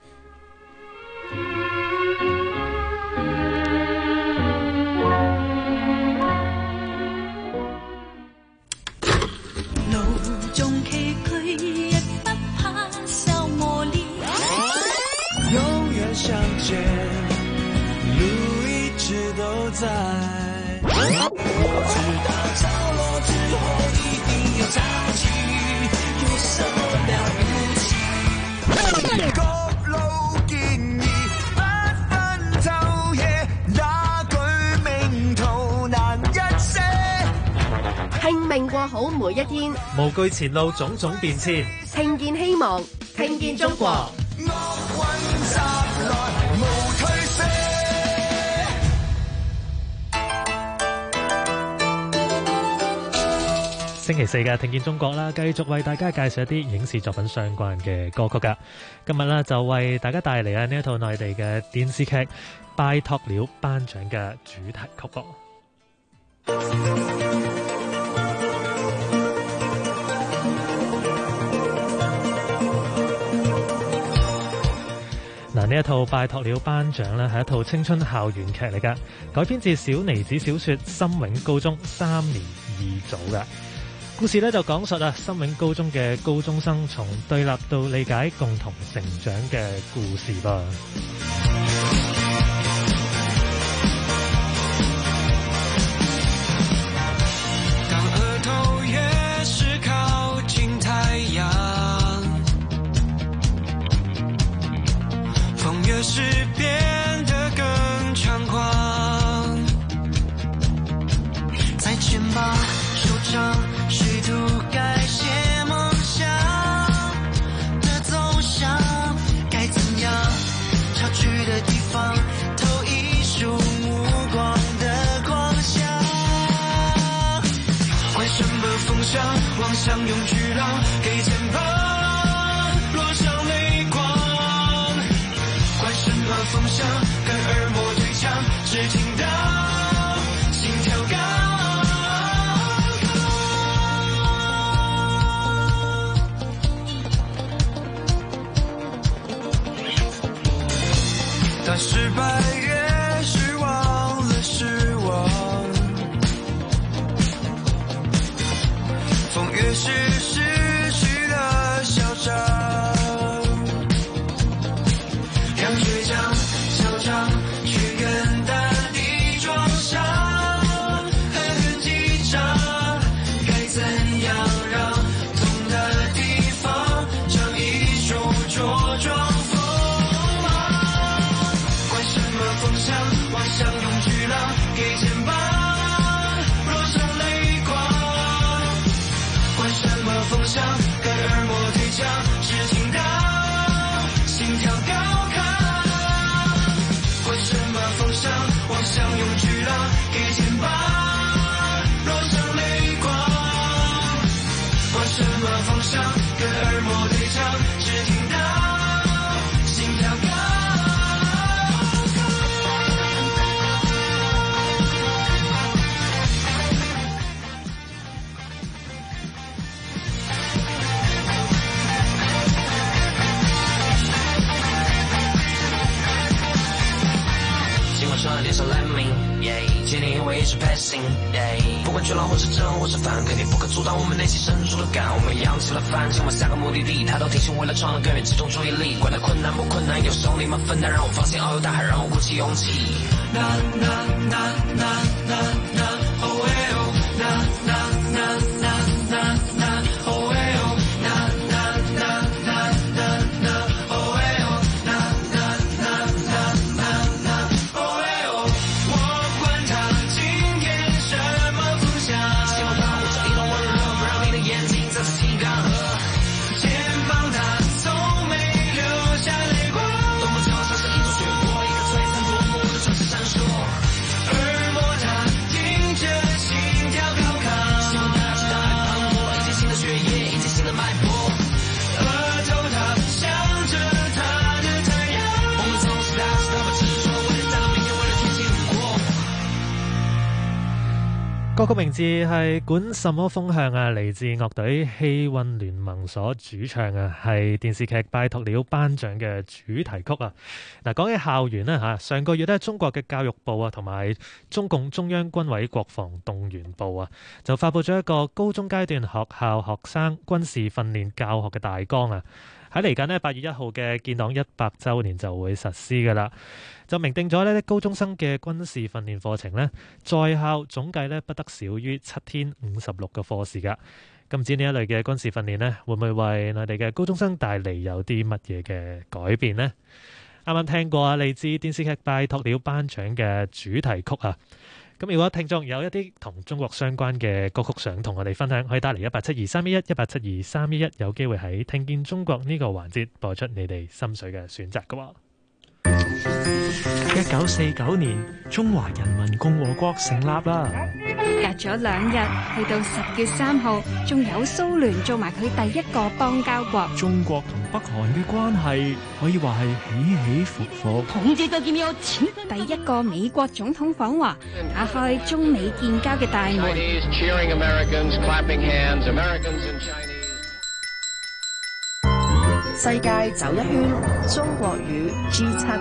路中崎嶇，亦不怕受磨練，永遠相見，路一直都在。我知道着落之後一定有交集，有什麼了不起？各路建議不分晝夜，那句名圖難一命過好每一天， 無懼前路種種變遷， 聽見希望，聽見中國。 星期四嘅聽見中國啦，繼續為大家介紹一啲影視作品相關嘅歌曲噶。今日呢，就為大家帶嚟呢一套內地嘅電視劇《拜託了班長》嘅主題曲噃。嗱，呢一套《拜託了班長》呢係一套青春校園劇嚟噶，改編自小妮子小說《心永高中3年2組》噶。故事呢就講述心永高中嘅高中生從對立到理解、共同成長嘅故事噃。 當額頭越是靠近太陽，風越是變得更猖狂，在肩膀手掌試圖改寫夢想的走向，該怎樣差距的地方投一束目光的光響，管什麼風向，妄想用巨浪給肩膀落上淚光，管什麼風向，跟耳膜對牆，只聽到心跳高。但失敗越是忘了失望，風越是失去了囂張，讓倔強囂張去跟大地撞上，狠狠擊掌，該怎樣讓痛的地方長一束茁壯妄想用巨浪給肩膀落上淚光，管什麼風向，跟耳膜對牆，只聽到心跳高亢，管什麼風向，妄想用巨浪給肩膀落上淚光，管什麼風向，跟耳膜對牆，只聽到心跳高亢。 臉上來明，今天因為一直 passing， 不管巨浪或是正或是反，肯定不可阻擋我們內心深處的感。我們揚起了帆，前往下個目的地，抬頭挺胸，為了創造更遠，集中注意力，管它困難不困難，有兄弟們分擔，讓我放心遨遊大海，讓我鼓起勇氣。那那那那那那，哦喂哦，那那那那那那，哦喂哦，那那那那那那，哦喂哦，那那那那那那，哦喂哦，我管他今天什麼風向，希望它護着一段溫熱，不讓你的眼睛再次提乾涸，肩膀它從沒流下淚光，多麼驕傲，像是一座雪國，一個璀璨奪目的城市閃爍，耳膜它聽着心跳高亢，希望它知道愛磅礴，迎接新的血液，迎接新的脈搏，額頭它向着它的太陽，我們總是大聲地把執着，為了站到明天，為了天氣如果。 歌曲名字係管什麼風向啊，嚟自樂隊氣運聯盟所主唱啊，係電視劇《拜託了班長》嘅主題曲啊。嗱，講起校園呢，上個月呢，中國嘅教育部啊，同埋中共中央軍委國防動員部啊，就發佈咗一個高中階段學校學生軍事訓練教學嘅大綱啊。喺嚟緊呢8月1號嘅建黨100週年就會實施㗎啦，就明定咗呢高中生嘅軍事訓練課程呢，在校總計呢不得少於7天56個課時㗎。咁唔知呢一類嘅軍事訓練呢，會唔會為內地嘅高中生帶嚟有啲乜嘢嘅改變呢？啱啱聽過啊，嚟自電視劇《拜託了班長》嘅主題曲啊。 咁如果聽眾有一啲同中國相關嘅歌曲想同我哋分享，可以打嚟1872311，1872311，有機會喺聽見中國呢個環節播出你哋心水嘅選擇㗎。 1949年，中華人民共和國成立啦。 隔咗2日，去到10月3號，仲有蘇聯做埋佢第一個邦交國。 中國同北韓嘅關係可以話係起起伏伏。 第一個美國總統訪華，打開中美建交嘅大門。 世界走一圈，中國與 G7。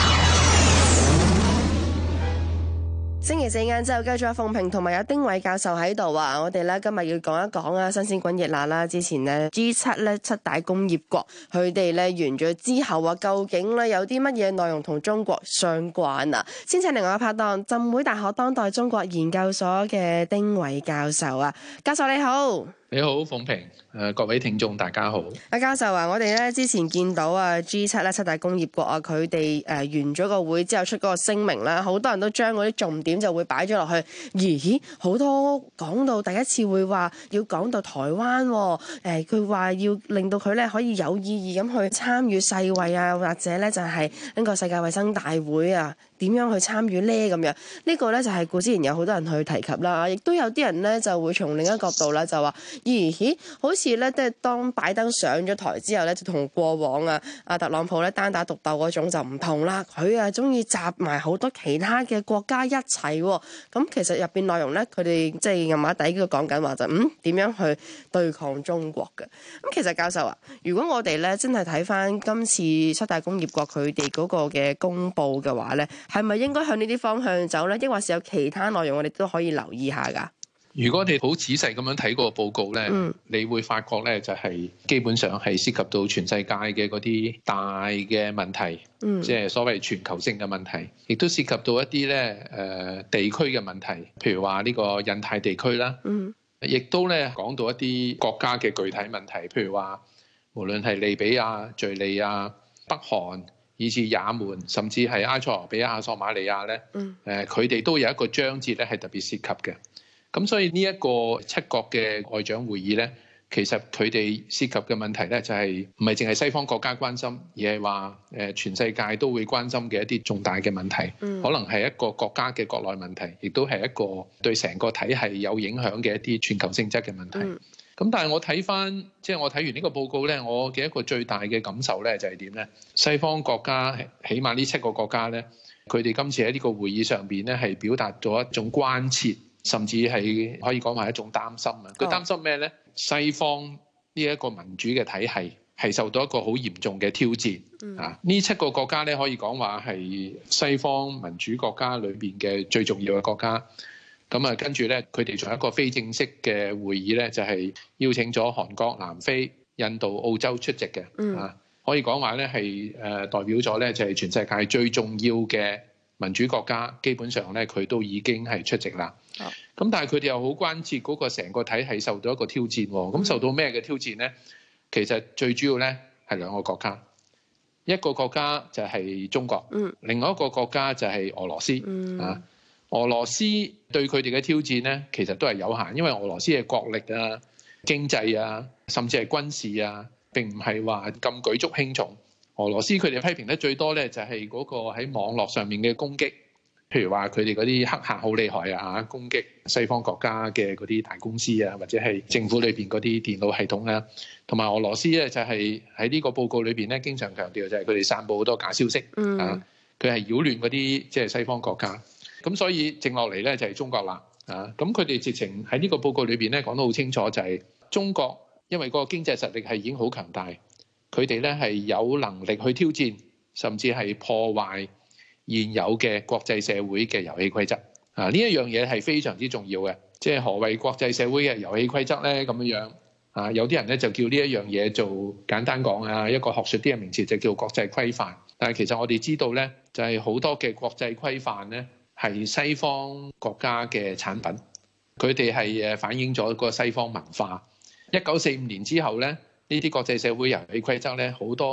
星期四晏晝，繼續有鳳萍同埋有丁偉教授喺度啊！我哋咧今日要講一講啊，新鮮滾熱辣啦！之前呢 G7 咧7大工業國，佢哋咧完咗之後啊，究竟咧有啲乜嘢內容同中國相關啊？先請另外一個拍檔，浸會大學當代中國研究所嘅丁偉教授啊，教授你好。 你好，鳳萍，各位聽眾大家好。 阿教授啊，我哋咧之前見到啊 G7 咧7大工業國啊，佢哋完咗個會之後出嗰個聲明啦，好多人都將嗰啲重點就會擺咗落去。咦，好多講到第一次會話要講到台灣，佢話要令到佢咧可以有意義咁去參與世衛啊，或者咧就係呢個世界衛生大會啊，點樣去參與呢？咁樣呢個咧就係故之前有好多人去提及啦，亦都有啲人咧就會從另一個角度啦，就話咦，好似咧即係當拜登上咗台之後咧，就同過往啊特朗普咧單打獨鬥嗰種就唔同啦。佢啊中意集埋好多其他嘅國家一齊喎。咁其實入邊內容咧，佢哋即係暗碼底個講緊話就點樣去對抗中國嘅。咁其實教授啊，如果我哋咧真係睇翻今次7大工業國佢哋嗰個嘅公佈嘅話咧，係咪應該向呢啲方向走咧？抑或是有其他內容我哋都可以留意下㗎？ 如果你好仔細咁樣睇個報告咧，你會發覺咧就係基本上係涉及到全世界嘅嗰啲大嘅問題，即係所謂全球性嘅問題，亦都涉及到一啲咧地區嘅問題，譬如話呢個印太地區啦，亦都咧講到一啲國家嘅具體問題，譬如話無論係利比亞、敍利亞、北韓，以至也門，甚至係埃塞俄比亞、索馬利亞咧，佢哋都有一個章節咧係特別涉及嘅。咁所以呢一個7國嘅外長會議咧，其實佢哋涉及嘅問題咧就係唔係淨係西方國家關心，而係話全世界都會關心嘅一啲重大嘅問題，可能係一個國家嘅國內問題，亦都係一個對成個體系有影響嘅一啲全球性質嘅問題。咁但係我睇翻，即係我睇完呢個報告咧，我嘅一個最大嘅感受咧就係點咧？西方國家起碼呢7個國家咧，佢哋今次喺呢個會議上邊咧係表達咗一種關切。甚至係可以講話一種擔心啊！佢擔心咩咧？西方呢一個民主嘅體系係受到一個好嚴重嘅挑戰啊！呢7個國家咧可以講話係西方民主國家裏邊嘅最重要嘅國家。咁啊，跟住咧，佢哋仲有一個非正式嘅會議咧，就係邀請咗韓國、南非、印度、澳洲出席嘅啊！可以講話咧係代表咗咧就係全世界最重要嘅民主國家，基本上咧佢都已經係出席啦。咁但係佢哋又好關切嗰個成個體系受到一個挑戰喎。咁受到咩嘅挑戰咧？其實最主要咧係2個國家，一個國家就係中國，另外一個國家就係俄羅斯啊。俄羅斯對佢哋嘅挑戰咧，其實都係有限，因為俄羅斯嘅國力啊、經濟啊，甚至係軍事啊，並唔係話咁舉足輕重。俄羅斯佢哋批評得最多咧，就係嗰個喺網絡上面嘅攻擊。譬如話佢哋嗰啲黑客好厲害啊，攻擊西方國家嘅嗰啲大公司啊，或者係政府裏邊嗰啲電腦系統啊，同埋俄羅斯咧就係喺呢個報告裏邊咧，經常強調就係佢哋散佈好多假消息啊，佢係擾亂嗰啲即係西方國家。咁所以剩落嚟咧就係中國啦啊，咁佢哋直情喺呢個報告裏邊咧講得好清楚，就係中國因為嗰個經濟實力係已經好強大，佢哋咧係有能力去挑戰，甚至係破壞現有嘅國際社會嘅遊戲規則啊！呢一樣嘢係非常之重要嘅，即係何謂國際社會嘅遊戲規則咧？咁樣啊，有啲人咧就叫呢一樣嘢做簡單講啊，一個學術啲嘅名詞就叫國際規範。但係其實我哋知道咧，就係好多嘅國際規範咧係西方國家嘅產品，佢哋係反映咗個西方文化。1945年之後咧，呢啲國際社會遊戲規則咧好多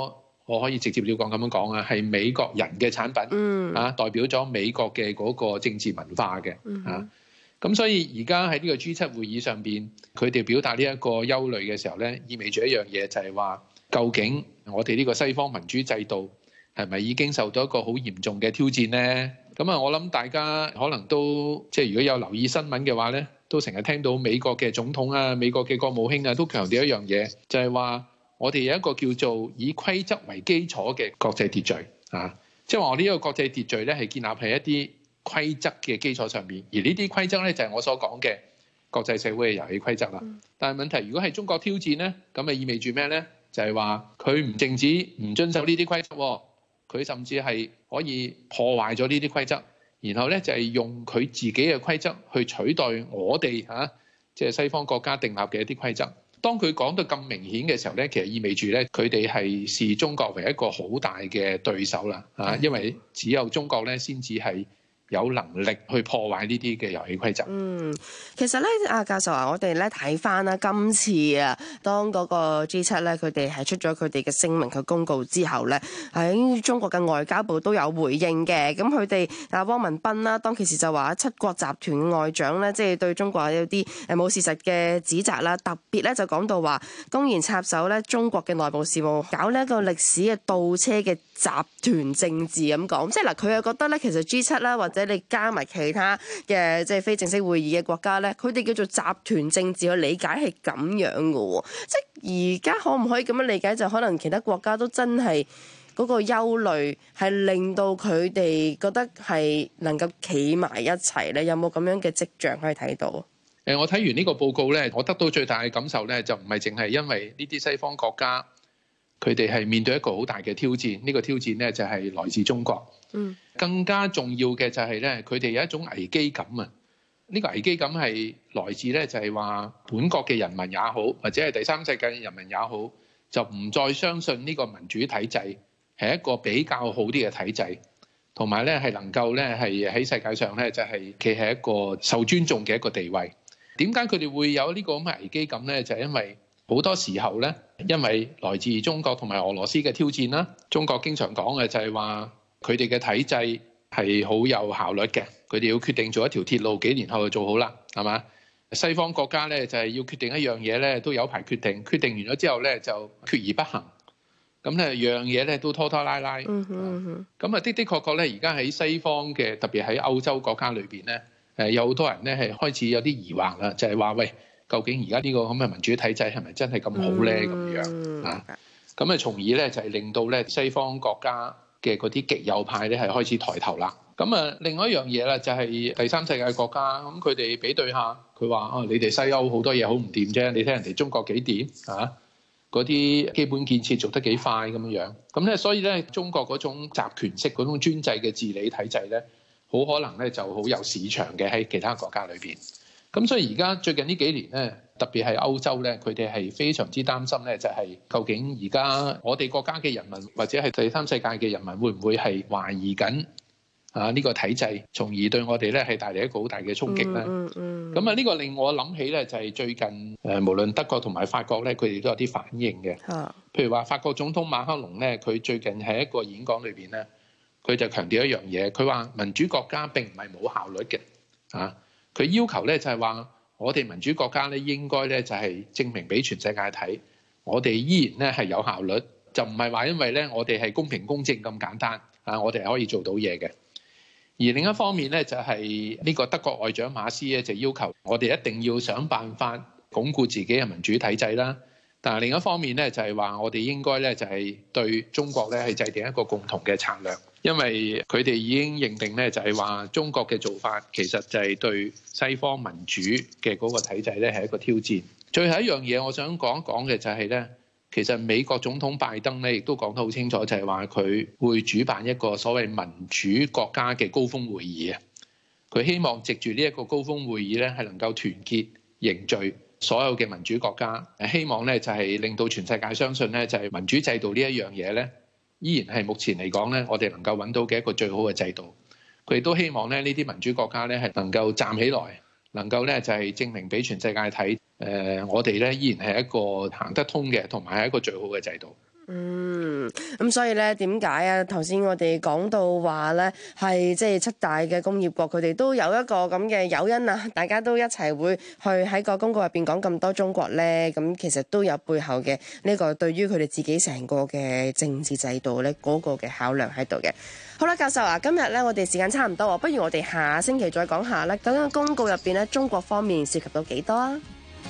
我可以直接了講咁樣講啊，係美國人嘅產品，代表咗美國嘅嗰個政治文化嘅，咁所以而家喺呢個 G7 會議上邊，佢哋表達呢一個憂慮嘅時候咧，意味住一樣嘢就係話，究竟我哋呢個西方民主制度係咪已經受到一個好嚴重嘅挑戰呢？咁啊，我諗大家可能都即係如果有留意新聞嘅話咧，都成日聽到美國嘅總統啊、美國嘅國務卿啊，都強調一樣嘢，就係話我哋有一個叫做以規則為基礎嘅國際秩序啊，即係話我呢一個國際秩序咧係建立喺一啲規則嘅基礎上面，而呢啲規則咧就係我所講嘅國際社會嘅遊戲規則啦。但係問題，如果係中國挑戰咧，咁啊意味住咩咧？就係話佢唔淨止唔遵守呢啲規則，佢甚至係可以破壞咗呢啲規則，然後咧就係用佢自己嘅規則去取代我哋即係西方國家訂立嘅一啲規則。當佢講到咁明顯嘅時候咧，其實意味住咧佢哋係視中國為一個好大嘅對手啦，因為只有中國咧先至係有能力去破壞呢啲嘅遊戲規則。 其實咧，阿教授我哋咧睇翻啦，今次當嗰個 G7咧，佢哋係出咗佢哋嘅聲明、佢公告之後咧，喺中國嘅外交部都有回應嘅。咁佢哋汪文斌啦，當其時就話七國集團嘅外長咧，即係對中國有啲冇事實嘅指責啦，特別咧就講到話公然插手咧中國嘅內部事務，搞呢一個歷史嘅倒車嘅集團政治咁講。即係嗱，佢又覺得咧，其實 G7啦，或者你加埋其他嘅即係非正式會議嘅國家咧，佢哋叫做集團政治嘅理解係咁樣嘅喎。即係而家可唔可以咁樣理解？就可能其他國家都真係嗰個憂慮係令到佢哋覺得係能夠企埋一齊咧？有冇咁樣嘅跡象可以睇到？ 我睇完呢個報告咧，我得到最大嘅感受咧，就唔係淨係因為呢啲西方國家佢哋係面對一個好大嘅挑戰，呢個挑戰咧就係來自中國。更加重要嘅就係咧，佢哋有一種危機感啊！呢個危機感係來自咧，就係話本國嘅人民也好，或者係第三世界嘅人民也好，就唔再相信呢個民主體制係一個比較好啲嘅體制，同埋咧係能夠咧係喺世界上咧就係企喺一個受尊重嘅一個地位。點解佢哋會有呢個咁嘅危機感咧？就係因為好多時候咧，因為來自中國同埋俄羅斯嘅挑戰啦。中國經常講嘅就係話佢哋嘅體制係好有效率嘅，佢哋要決定做一條鐵路，幾年後就做好啦，係嘛？西方國家咧就係要決定一樣嘢咧，都有排決定，決定完咗之後咧就決而不行，咁咧樣嘢咧都拖拖拉拉。咁啊的確咧，而家喺西方嘅，特別喺歐洲國家裏邊咧，有好多人咧係開始有啲疑惑啦，就係話喂，究竟而家呢個咁嘅民主體制係咪真係咁好咧？咁樣啊，咁啊從而咧就係令到咧西方國家嘅嗰啲極右派咧係開始抬頭啦。咁啊，另外一樣嘢啦，就係第三世界國家，咁佢哋比對下，佢話啊，你哋西歐好多嘢好唔掂啫，你睇人哋中國幾掂啊？嗰啲基本建設做得幾快咁樣。咁咧，所以咧，中國嗰種集權式嗰種專制嘅治理體制咧，好可能咧就好有市場嘅喺其他國家裏邊。咁所以而家最近呢幾年咧，特別係歐洲咧，佢哋係非常之擔心咧，就係究竟而家我哋國家嘅人民或者係第三世界嘅人民會唔會係懷疑緊呢個體制，從而對我哋咧係帶嚟一個好大嘅衝擊咧。咁啊，呢個令我諗起咧，就係最近無論德國同埋法國咧，佢哋都有啲反應嘅。譬如話法國總統馬克龍咧，佢最近喺一個演講裏邊咧，佢就強調一樣嘢，佢話民主國家並唔係冇效率嘅。佢要求咧就係話，我哋民主國家咧應該咧就係證明俾全世界睇，我哋依然咧係有效率，就唔係話因為咧我哋係公平公正咁簡單我哋係可以做到嘢嘅。而另一方面咧，就係呢個德國外長馬斯咧，就要求我哋一定要想辦法鞏固自己嘅民主體制啦。但係另一方面咧，就係話我哋應該咧就係對中國咧係制定一個共同嘅策略，因為佢哋已經認定咧就係話中國嘅做法其實就係對西方民主嘅嗰個體制咧係一個挑戰。最後一樣嘢我想講一講嘅就係咧，其實美國總統拜登咧亦都講得好清楚，就係話佢會主辦一個所謂民主國家嘅高峰會議啊。佢希望藉住呢一個高峰會議咧，係能夠團結凝聚所有嘅民主國家，希望咧就係令到全世界相信咧，就係民主制度呢一樣嘢咧，依然係目前嚟講咧，我哋能夠揾到嘅一個最好嘅制度。佢亦都希望咧呢啲民主國家咧係能夠站起來，能夠咧就係證明俾全世界睇，我哋咧依然係一個行得通嘅，同埋係一個最好嘅制度。 咁所以咧，點解啊？頭先我哋講到話咧，係即係7大嘅工業國，佢哋都有一個咁嘅誘因啊！大家都一齊會去喺個公告入邊講咁多中國咧，咁其實都有背後嘅呢個對於佢哋自己成個嘅政治制度咧嗰個嘅考量喺度嘅。好啦，教授啊，今日咧我哋時間差唔多，不如我哋下星期再講下咧，究竟公告入邊咧中國方面涉及到幾多啊？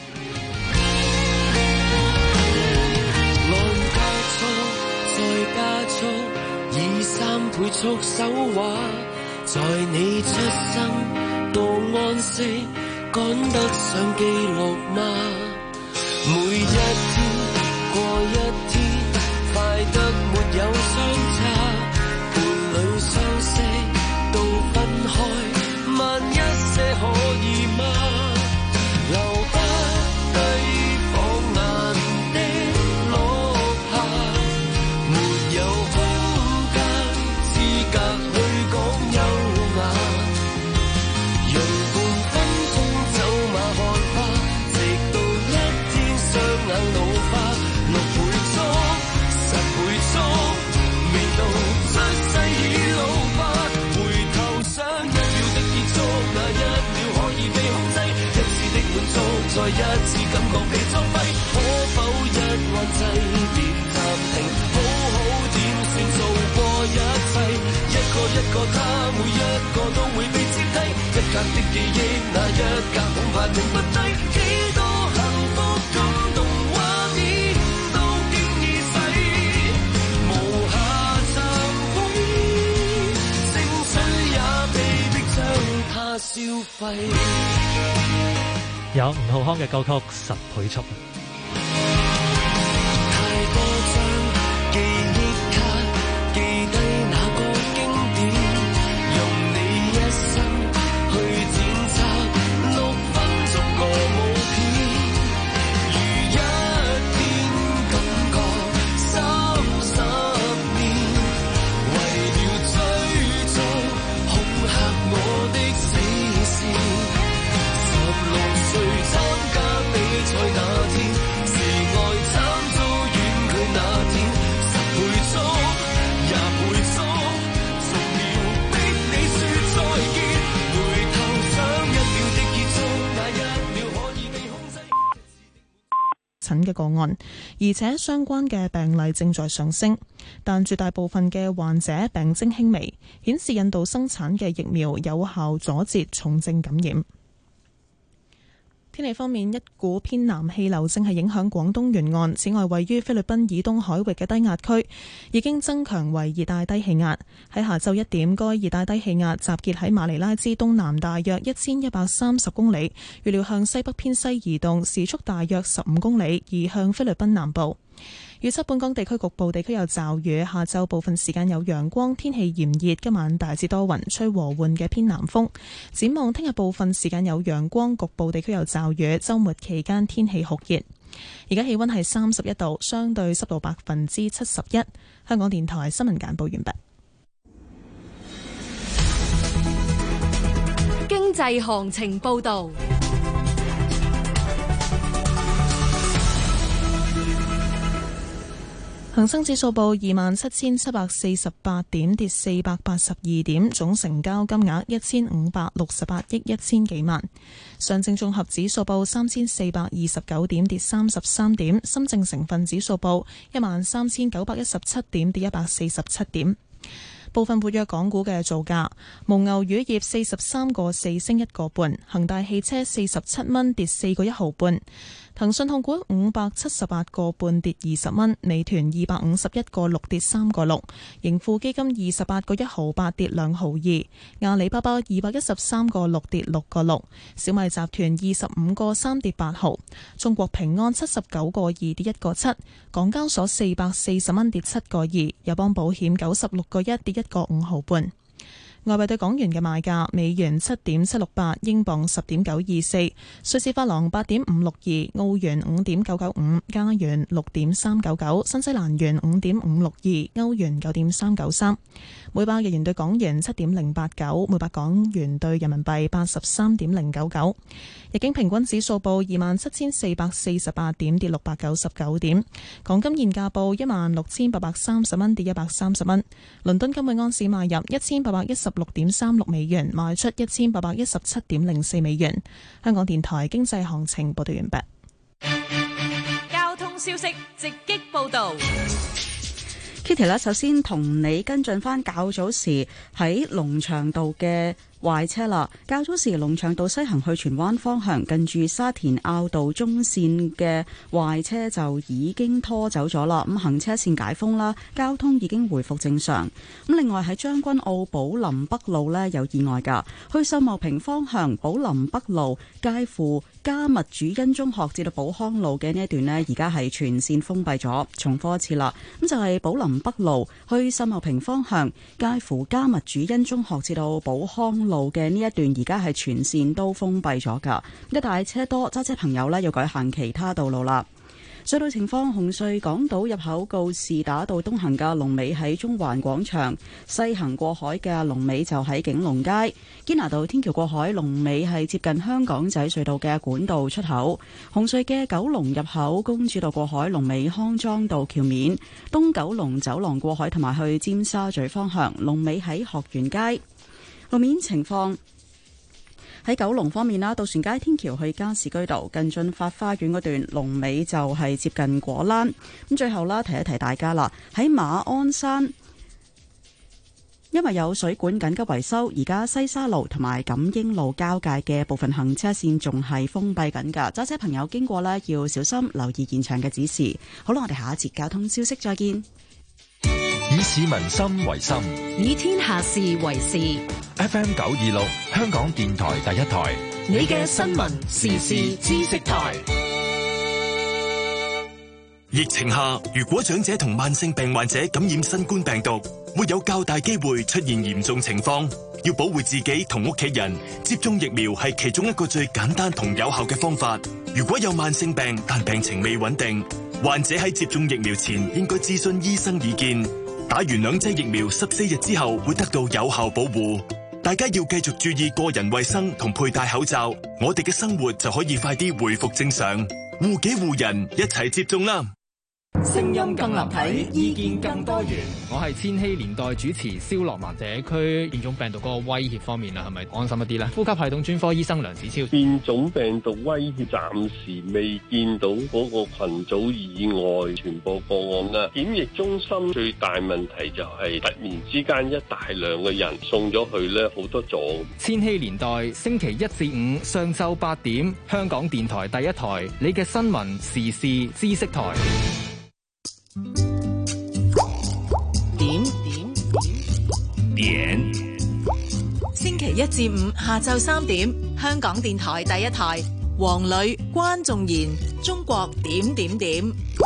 再加速，以3倍速手畫，在你出生到安息，趕得上記錄嗎？每一天過一天，快得沒有相差，伴侶相識到分開，慢一些可以嗎？留不低放眼的落下，沒有空間資格去講優雅，用半分鐘走馬看花，直到一天雙眼老花，6倍速10倍速，面露出世已老化，回頭想1秒的結束，那1秒可以被控制，一次的滿足，再一次感覺被作廢，可否一按掣別暫停，好好點算做過一切，一個一個他，每一個都會被接低，一格的記憶，那一格恐怕停不低，幾多幸福感動畫面都經已逝，無下暫空，青春也被迫將它消費。 有吳浩康嘅歌曲《10倍速》。 太多張記憶卡，記低那個經典，用你一生去剪輯6分鐘個舞片，如一篇感覺30年，為了追逐恐嚇我的死線。16歲參加比賽那天，是愛慘遭遠距那天，10倍速20倍速，逐秒逼你說再見，回頭想1秒的結束，那1秒可以被控制。 診嘅個案，而且相關嘅病例正在上升，但絕大部分嘅患者病徵輕微，顯示印度生產嘅疫苗有效阻截重症感染。天氣方面，一股偏南氣流正係影響廣東沿岸，此外位於菲律賓以東海域嘅低壓區已經增強為熱帶低氣壓。喺下晝1點，該熱帶低氣壓集結喺馬尼拉之東南大約1130公里，預料向西北偏西移動，時速大約15公里，移向菲律賓南部。預測本港地區局部地區有驟雨，下晝部分時間有陽光，天氣炎熱，今晚大致多雲，吹和緩嘅偏南風。展望聽日部分時間有陽光，局部地區有驟雨，週末期間天氣酷熱。而家氣溫係31度，相對濕度71%。香港電台新聞簡報完畢。 經濟行情報導。 恒生指數報27,748點，跌482點，總成交金額1568億1000幾萬。上證綜合指數報3429點，跌33點。深證成分指數報13917點，跌147點。部分活躍港股嘅造價：蒙牛乳業43個4升1個半，恒大汽車47蚊跌4個1毫半。騰訊控股578個半跌20蚊，美團251個6跌3個6，盈富基金28個1毫8跌2毫2，阿里巴巴213個6跌6個6，小米集團25個3跌8毫，中國平安79個2跌1個7，港交所440蚊跌7個2，友邦保險96個1跌1個5毫半。 外幣對港元嘅賣價：美元7.768，英鎊10.924，瑞士法郎8.562，澳元5.995，加元6.399，新西蘭元5.562，歐元9.393。每百日元對港元7.089，每百港元對人民幣83.099。日經平均指數報27,448點，跌699點。港金現價報16,830蚊，跌130蚊。倫敦金每盎司買入1,816.36美元，賣出1,817.04美元。香港電台經濟行情報道完畢。 交通消息直擊報道。 Kitty 咧，首先同你跟進翻較早時喺龍翔道嘅壞車啦。較早時龍翔道西行去荃灣方向，近住沙田坳道中線嘅壞車就已經拖走咗啦。咁行車線解封啦，交通已經回復正常。咁另外喺將軍澳寶林北路呢，有意外㗎，去秀茂坪方向寶林北路介乎加密主恩中學至到寶康路嘅呢一段呢，而家係全線封閉咗。重複一次啦，咁就係寶林北路去秀茂坪方向介乎加密主恩中學至到寶康路嘅呢一段，而家係全線都封閉咗噶。一帶車多，揸車朋友呢要改行其他道路啦。隧道情況：紅隧港島入口告士打道東行嘅龍尾喺中環廣場，西行過海嘅龍尾就喺景隆街。堅拿道天橋過海龍尾係接近香港仔隧道嘅管道出口。紅隧嘅九龍入口公主道過海龍尾康莊道橋面，東九龍走廊過海同埋去尖沙咀方向龍尾喺學園街。路面情況。喺九龍方面啦，渡船街天橋去加士居道近駿發花園嗰段龍尾就係接近果欄。咁最後啦，提一提大家啦，喺馬鞍山因為有水管緊急維修，而家西沙路同埋錦英路交界嘅部分行車線仲係封閉緊㗎。揸車朋友經過呢，要小心留意現場嘅指示。好啦，我哋下一節交通消息再見。 以市民心為心， 以天下事為事。 FM 926，香港電台第一台， 你嘅新聞時事知識台。 疫情下，如果長者同慢性病患者感染新冠病毒，會有較大機會出現嚴重情況。要保護自己同屋企人，接種疫苗係其中一個最簡單同有效嘅方法。如果有慢性病但病情未穩定，患者喺接種疫苗前應該諮詢醫生意見。打完2劑疫苗14日之後會得到有效保護。大家要繼續注意個人衛生同佩戴口罩，我哋嘅生活就可以快啲回復正常。護己護人，一齊接種啦！ 聲音更立體，意見更多元。 我係千禧年代主持蕭樂文。社區變種病毒嗰個威脅方面啊，係咪安心一啲呢？呼吸系統專科醫生梁子超。 變種病毒威脅暫時未見到嗰個群組以外傳播個案啦。檢疫中心最大問題就係突然之間一大量嘅人送咗去呢，好多座。 千禧年代星期1至5上晝8點，香港電台第一台，你嘅新聞時事知識台。 點星期1至5下晝3點，香港電台第一台，黃磊、關仲賢，中國點點點。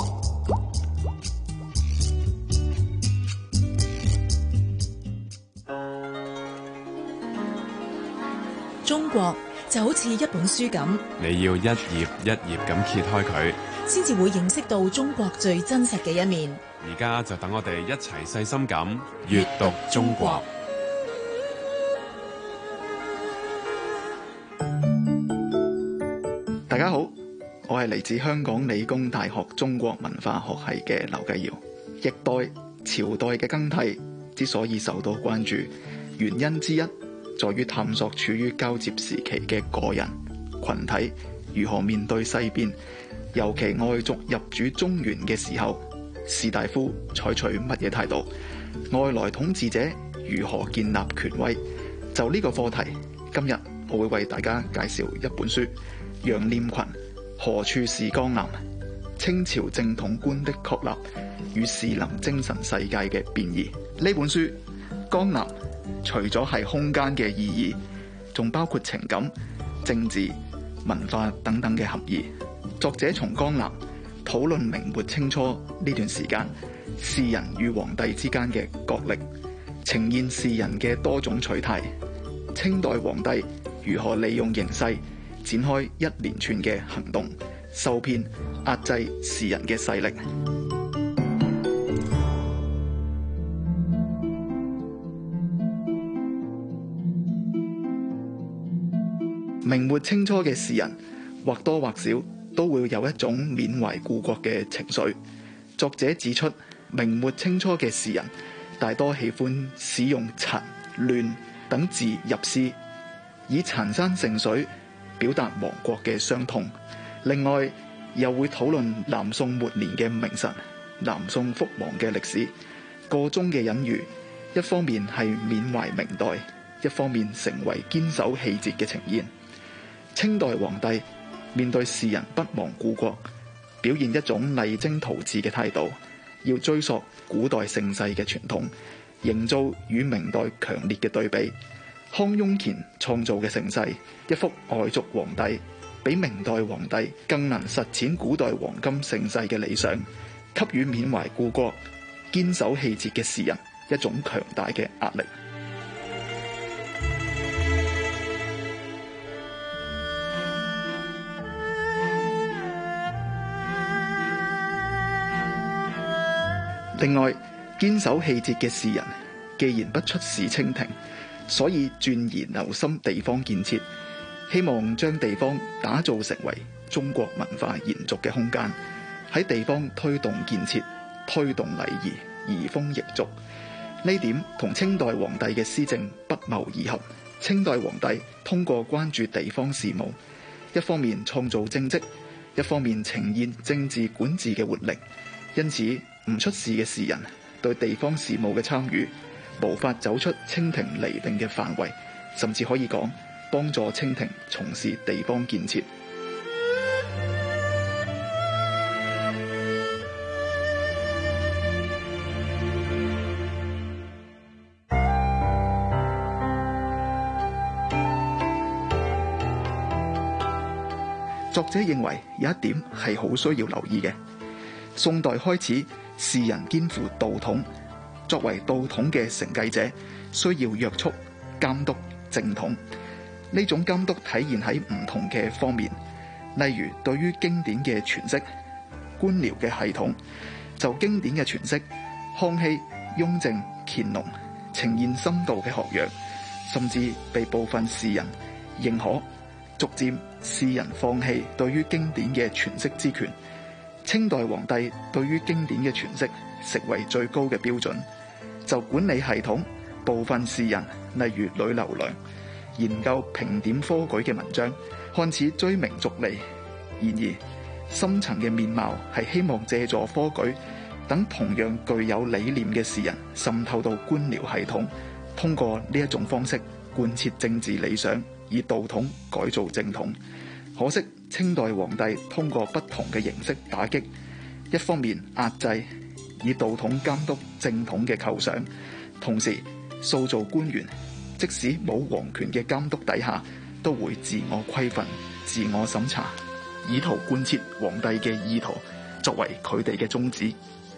中國就好似一本書咁， 你要一頁一頁咁揭開佢， 先至會認識到中國最真實嘅一面。 而家就等我哋一齊細心咁閱讀中國。 大家好，我係嚟自香港理工大學中國文化學系嘅劉繼堯。歷代朝代嘅更替之所以受到關注，原因之一在於探索處於交接時期嘅個人群體如何面對西邊，尤其外族入主中原嘅時候，士大夫採取乜嘢態度？外來統治者如何建立權威？就呢個課題，今日我會為大家介紹一本書《楊念群何處是江南？清朝正統觀的確立與士林精神世界嘅變異》。呢本書江南除咗係空間嘅意義，仲包括情感、政治、文化等等嘅含義。作者從江南討論明末清初呢段時間士人與皇帝之間嘅角力， 呈現士人嘅多種取態。清代皇帝如何利用形勢展開一連串嘅行動，受騙壓制士人嘅勢力。明末清初嘅士人或多或少都會有一種緬懷故國嘅情緒。作者指出，明末清初嘅士人大多喜歡使用殘、亂等字入詩，以殘山剩水表達亡國嘅傷痛。另外，又會討論南宋末年嘅名臣、南宋覆亡嘅歷史，個中嘅隱喻，一方面係緬懷明代，一方面成為堅守氣節嘅呈現。清代皇帝面對士人不忘故國，表現一種勵精圖治嘅態度，要追溯古代盛世嘅傳統，營造與明代強烈嘅對比。康雍乾創造嘅盛世，一幅外族皇帝，比明代皇帝更能實踐古代黃金盛世嘅理想，給予緬懷故國、堅守氣節嘅士人一種強大嘅壓力。另外，堅守氣節嘅士人，既然不出使清廷，所以鑽研留心地方建設，希望將地方打造成為中國文化延續嘅空間，喺地方推動建設、推動禮儀，移風易俗。呢點同清代皇帝嘅施政不謀而合。清代皇帝通過關注地方事務，一方面創造政績，一方面呈現政治管治嘅活力。因此，唔出仕嘅士人對地方事務嘅參與，無法走出清廷釐定嘅範圍，甚至可以講幫助清廷從事地方建設。作者認為有一點係好需要留意嘅。宋代開始，士人肩負道統，作為道統嘅承繼者，需要約束、監督、正統。呢種監督體現喺唔同嘅方面，例如對於經典嘅詮釋、官僚嘅系統，就經典嘅詮釋，康熙、雍正、乾隆呈現深度嘅學養，甚至被部分士人認可。逐漸，士人放棄對於經典嘅詮釋之權。清代皇帝對於經典嘅詮釋成為最高嘅標準。就管理系統，部分士人例如呂留良研究評點科舉嘅文章，看似追名逐利，然而深層嘅面貌係希望借助科舉等同樣具有理念嘅士人滲透到官僚系統，通過呢一種方式貫徹政治理想，以道統改造正統。可惜清代皇帝通過不同嘅形式打擊，一方面壓制以道統監督正統嘅構想，同時塑造官員即使冇皇權嘅監督底下，都會自我規範、自我審查，以圖貫徹皇帝嘅意圖，作為佢哋嘅宗旨。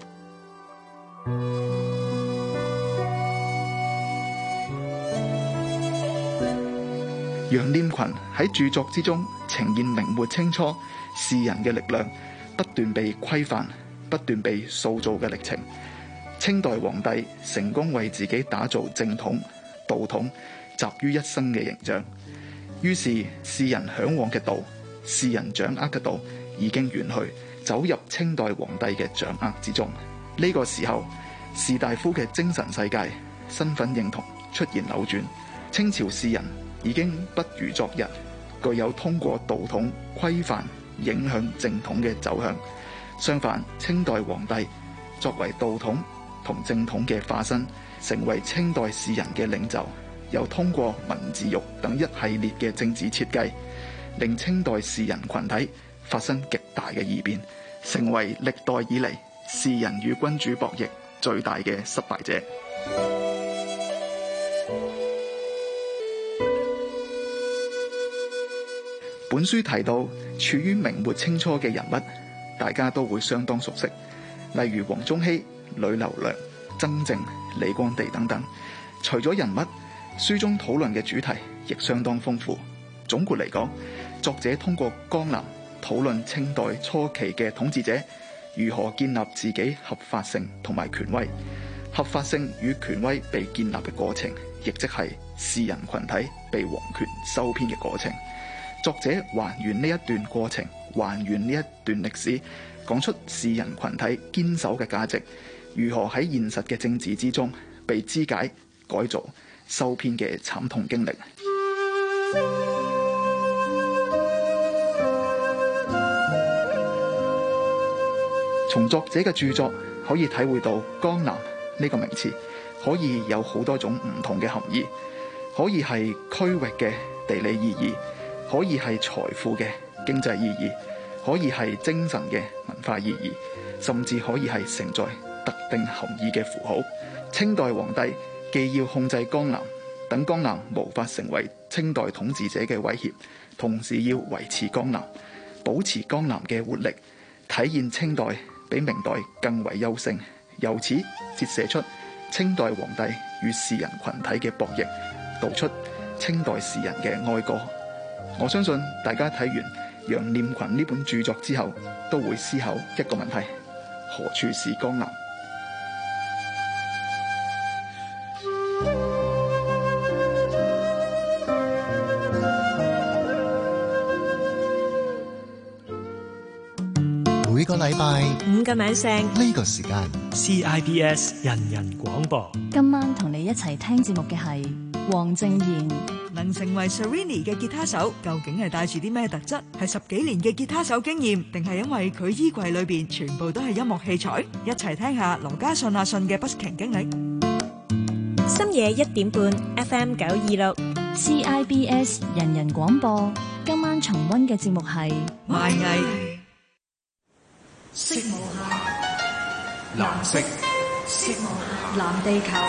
楊念群喺著作之中呈現明末清初士人嘅力量不斷被規範、不斷被塑造嘅歷程。清代皇帝成功為自己打造正統、道統集於一身嘅形象，於是士人嚮往嘅道、士人掌握嘅道已經遠去，走入清代皇帝嘅掌握之中。呢個時候，士大夫嘅精神世界、身份認同出現扭轉，清朝士人已經不如昨日，具有通過道統規範影響正統嘅走向。相反，清代皇帝作為道統同正統嘅化身，成為清代士人嘅領袖，又通過文字獄等一系列嘅政治設計，令清代士人群體發生極大嘅異變，成為歷代以嚟士人與君主博弈最大嘅失敗者。本書提到處於明末清初嘅人物，大家都會相當熟悉，例如黃宗羲、呂留良、曾靜、 李光地等等。除咗人物，書中討論嘅主題亦相當豐富。總括嚟講，作者通過江南討論清代初期嘅統治者如何建立自己合法性同埋權威，合法性與權威被建立嘅過程，亦即係士人群體被皇權收編嘅過程。作者還原呢一段過程，還原呢一段歷史，講出士人群體堅守嘅價值如何喺現實嘅政治之中被肢解、改造、收編嘅慘痛經歷。從作者嘅著作可以體會到，江南呢個名詞可以有好多種唔同嘅含義，可以係區域嘅地理意義，可以係財富嘅經濟意義，可以係精神嘅文化意義，甚至可以係承載特定含義嘅符號。清代皇帝既要控制江南，等江南無法成為清代統治者嘅威脅，同時要維持江南，保持江南嘅活力，體現清代比明代更為優勝，由此折射出清代皇帝與士人群體嘅博弈，道出清代士人嘅哀歌。我相信大家睇完楊念群呢本著作之後，都會思考一個問題：何處是江南？ 每個禮拜 5個晚上呢個時間 CIBS 人人廣播。 今晚同你一齊聽節目嘅係黃正賢。 能成為 Serrini 嘅吉他手，究竟係帶住啲咩特質？係10幾年嘅吉他手經驗，定係因為佢衣櫃裏邊全部都係音樂器材？一齊聽下羅家信阿信嘅 busking 經歷。 深夜1點半 FM 926 CIBS 人人廣播。今晚重溫嘅節目係賣藝。 色無限， 藍色， 色無限，藍地球。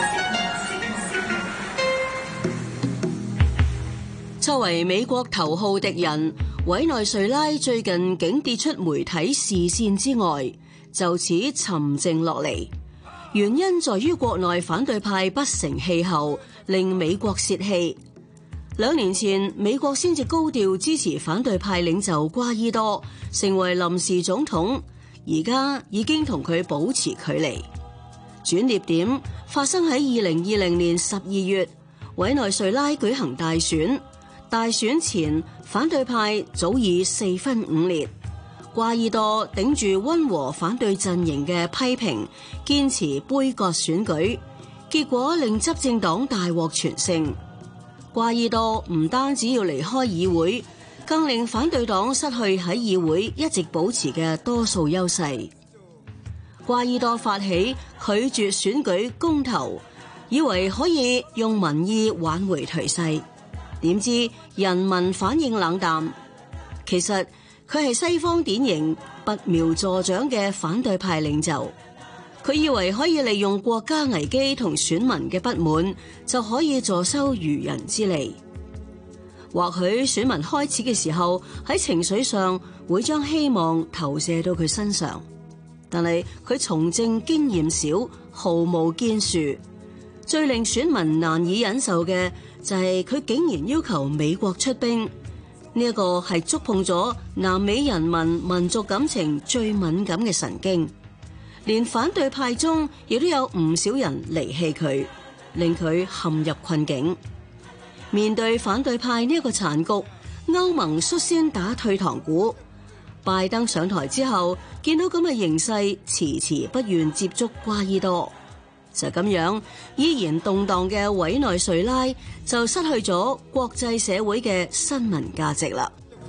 作為美國頭號敵人，委內瑞拉最近竟跌出媒體視線之外，就此沉靜落嚟。原因在於國內反對派不成氣候，令美國洩氣。2年前，美國先至高調支持反對派領袖瓜伊多成為臨時總統，而家已經同佢保持距離。轉捩點發生喺2020年12月，委內瑞拉舉行大選。大選前，反對派早已4分5裂。瓜伊多頂住溫和反對陣營嘅批評，堅持杯葛選舉，結果令執政黨大獲全勝。瓜伊多唔單止要離開議會，更令反對黨失去喺議會一直保持嘅多數優勢。瓜伊多發起拒絕選舉公投，以為可以用民意挽回頹勢。點知人民反應冷淡，其實佢係西方典型拔苗助長嘅反對派領袖。佢以為可以利用國家危機同選民嘅不滿，就可以坐收漁人之利。或許選民開始嘅時候喺情緒上會將希望投射到佢身上，但係佢從政經驗少，毫無建樹。最令選民難以忍受嘅就係佢竟然要求美國出兵，呢一個係觸碰咗南美人民民族感情最敏感嘅神經，連反對派中亦都有唔少人離棄佢，令佢陷入困境。面對反對派呢一個殘局，歐盟率先打退堂鼓。拜登上台之後，見到咁嘅形勢，遲遲不願接觸瓜伊多。就咁樣，依然動盪嘅委內瑞拉就失去咗國際社會嘅新聞價值啦。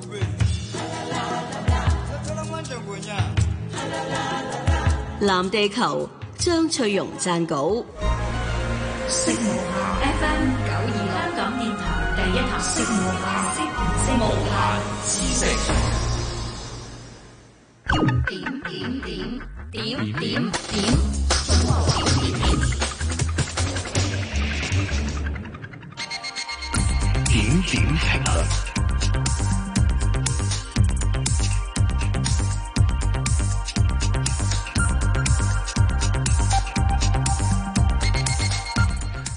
藍地球，張翠容撰稿。 色無限 FM 926香港電台第一台。色無限，點。 點評論。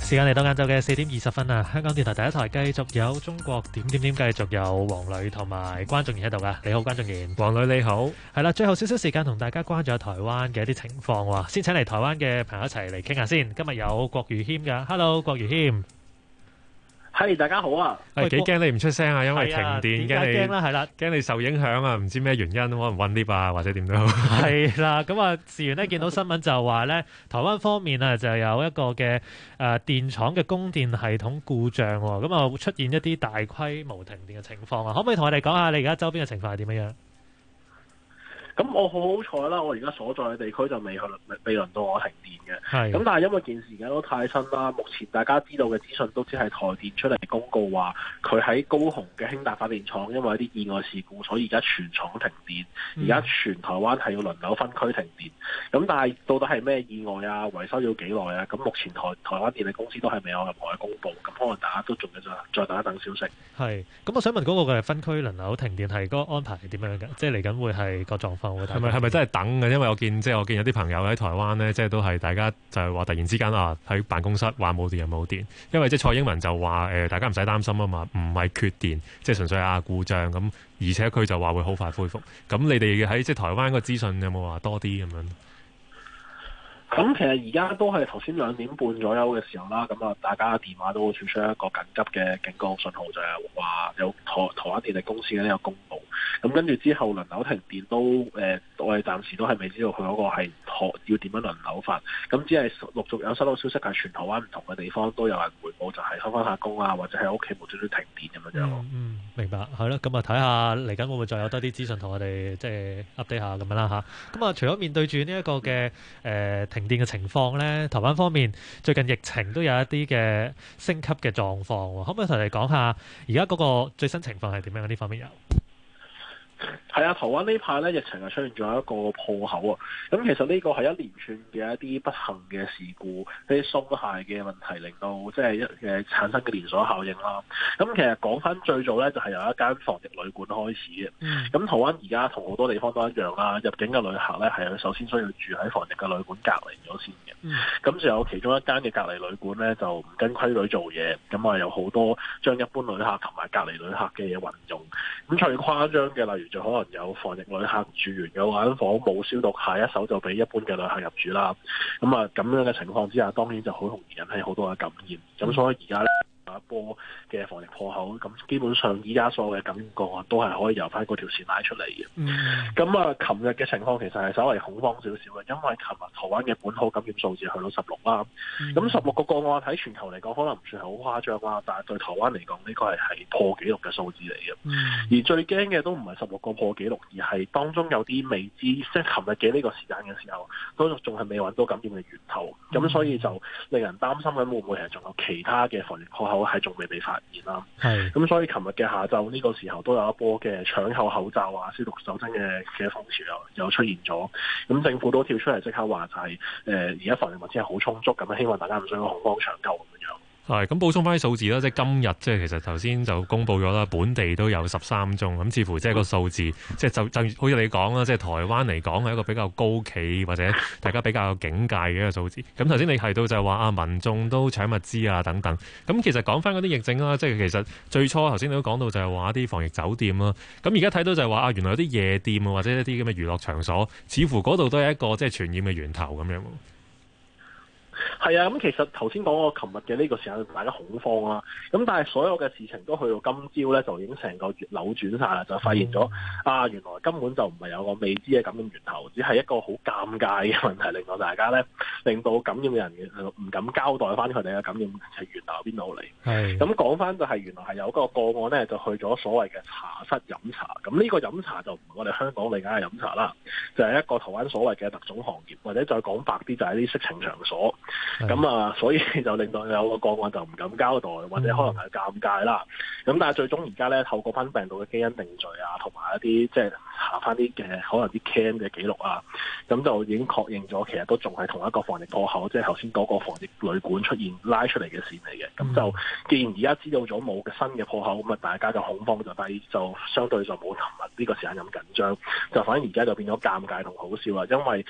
時間嚟到晏晝嘅4:20啊！香港電台第一台繼續有中國點，繼續有黃磊同埋關仲賢喺度噶。你好，關仲賢。 黃磊你好。 係啦，最後少少時間同大家關注下台灣嘅一啲情況喎。先請嚟台灣嘅朋友一齊嚟傾下先。今日有郭豫謙噶 ，Hello， 郭豫謙。 係，大家好啊！ 幾驚你唔出聲啊，因為停電， 驚啦，係啦， 驚你受影響啊，唔知咩原因，可能搵 lift 啊，或者點都好。 係啦，咁啊，事緣呢，見到新聞就話咧，台灣方面啊，就有一個嘅電廠嘅供電系統故障，咁啊會出現一啲大規模停電嘅情況啊，可唔可以同我哋講下你而家周邊嘅情況係點樣？ 咁我好彩啦，我而家所在嘅地區就未輪到我停電嘅。咁但係因為件事而家都太新啦，目前大家知道嘅資訊都只係台電出嚟公告話，佢喺高雄嘅興達發電廠因為一啲意外事故，所以而家全廠停電。而家全台灣係要輪流分區停電。咁但係到底係咩意外啊？維修要幾耐啊？咁目前台灣電力公司都係未有任何嘅公佈。咁可能大家都仲要再等一等消息。 係。咁我想問嗰個嘅分區輪流停電係嗰個安排係點樣嘅？即係嚟緊會係個狀況。 係咪真係等嘅？因為我見有啲朋友喺台灣咧，即係都係大家就係話突然之間喺辦公室話冇電又冇電，因為即係蔡英文就話大家唔使擔心啊嘛，唔係缺電，即係純粹故障咁，而且佢就話會好快恢復。咁你哋喺即係台灣個資訊有冇話多啲咁樣？ 咁其實而家都係頭先2點半左右嘅時候啦，咁啊大家嘅電話都會傳出一個緊急嘅警告信號，就係話有台灣電力公司嘅呢個公佈。咁跟住之後輪流停電都我哋暫時都係未知道佢嗰個係要點樣輪流法。咁只係陸續有收到消息係全台灣唔同嘅地方都有人回報，就係收翻下工啊，或者喺屋企冇少少停電咁樣樣。 明白，係咯。咁啊睇下嚟緊會唔會再有多啲資訊同我哋即係 update 下咁樣啦嚇。咁啊除咗面對住呢一個嘅停電嘅情況咧，台灣方面最近疫情都有一啲嘅升級嘅狀況，可唔可以同你講下而家嗰個最新情況係點樣？呢方面有。 係啊，台灣呢排咧疫情係出現咗一個破口啊！咁其實呢個係一連串嘅一啲不幸嘅事故，一啲鬆懈嘅問題，令到即係產生嘅連鎖效應啦。咁其實講翻最早咧，就係由一間防疫旅館開始嘅。咁台灣而家同好多地方都一樣啦，入境嘅旅客咧係首先需要住喺防疫嘅旅館隔離咗先嘅。咁就有其中一間嘅隔離旅館咧就唔跟規矩做嘢，咁啊有好多將一般旅客同埋隔離旅客嘅嘢運用。咁最誇張嘅例如就可能有防疫旅客住完嘅間房冇消毒，下一手就俾一般嘅旅客入住啦。咁啊咁樣嘅情況之下，當然就好容易引起好多嘅感染。咁所以而家咧一波嘅防疫破口，咁基本上依家所有嘅感染個案都係可以由翻嗰條線拉出嚟嘅。咁啊，琴日嘅情況其實係稍微恐慌少少嘅，因為琴日台灣嘅本土感染數字去到16啦。咁16個個案喺全球嚟講可能唔算係好誇張啦，但係對台灣嚟講呢個係破紀錄嘅數字嚟嘅。而最驚嘅都唔係16個破紀錄，而係當中有啲未知，即係琴日嘅呢個時間嘅時候，都仲係未揾到感染嘅源頭。咁所以就令人擔心緊會唔會係仲有其他嘅防疫破口係仲未被發現啦。咁所以琴日嘅下晝呢個時候都有一波嘅搶購口罩啊、消毒手巾嘅風潮又出現咗。咁政府都跳出嚟即刻話就係而家防疫物資係好充足，咁希望大家唔需要恐慌搶購咁樣。 係咁補充翻啲數字啦，即係今日即係其實頭先就公佈咗啦，本地都有13宗，咁似乎即係個數字，即係就好似你講啦，即係台灣嚟講係一個比較高企或者大家比較有警戒嘅一個數字。咁頭先你提到就係話民眾都搶物資啊等等，咁其實講翻嗰啲疫症啦，即係其實最初頭先你都講到就係話一啲防疫酒店啦，咁而家睇到就係話原來有啲夜店啊或者一啲咁嘅娛樂場所，似乎嗰度都係一個即係傳染嘅源頭咁樣。 係啊，咁其實頭先講過琴日嘅呢個時間，大家恐慌啦。咁但係所有嘅事情都去到今朝咧，就已經成個月扭轉晒啦，就發現咗原來根本就唔係有個未知嘅感染源頭，只係一個好尷尬嘅問題，令到大家咧，令到感染嘅人唔敢交代翻佢哋嘅感染係源頭邊度嚟。咁講翻就係原來係有個個案咧，就去咗所謂嘅茶室飲茶。咁呢個飲茶就唔係我哋香港理解嘅飲茶啦，就係一個台灣所謂嘅特種行業，或者再講白啲就係啲色情場所。咁所以就令到有個個案就唔敢交代，或者可能係尷尬啦。咁但係最終而家咧，透過翻病毒嘅基因定序啊，同埋一啲即係查翻啲嘅可能啲 cam 嘅記錄啊，咁就已經確認咗，其實都仲係同一個防疫破口，即係頭先嗰個防疫旅館出現拉出嚟嘅線嚟嘅。咁就既然而家知道咗冇嘅新嘅破口，咁大家嘅恐慌就低，就相對就冇琴日呢個時間咁緊張，就反而而家就變咗尷尬同好笑啦，因為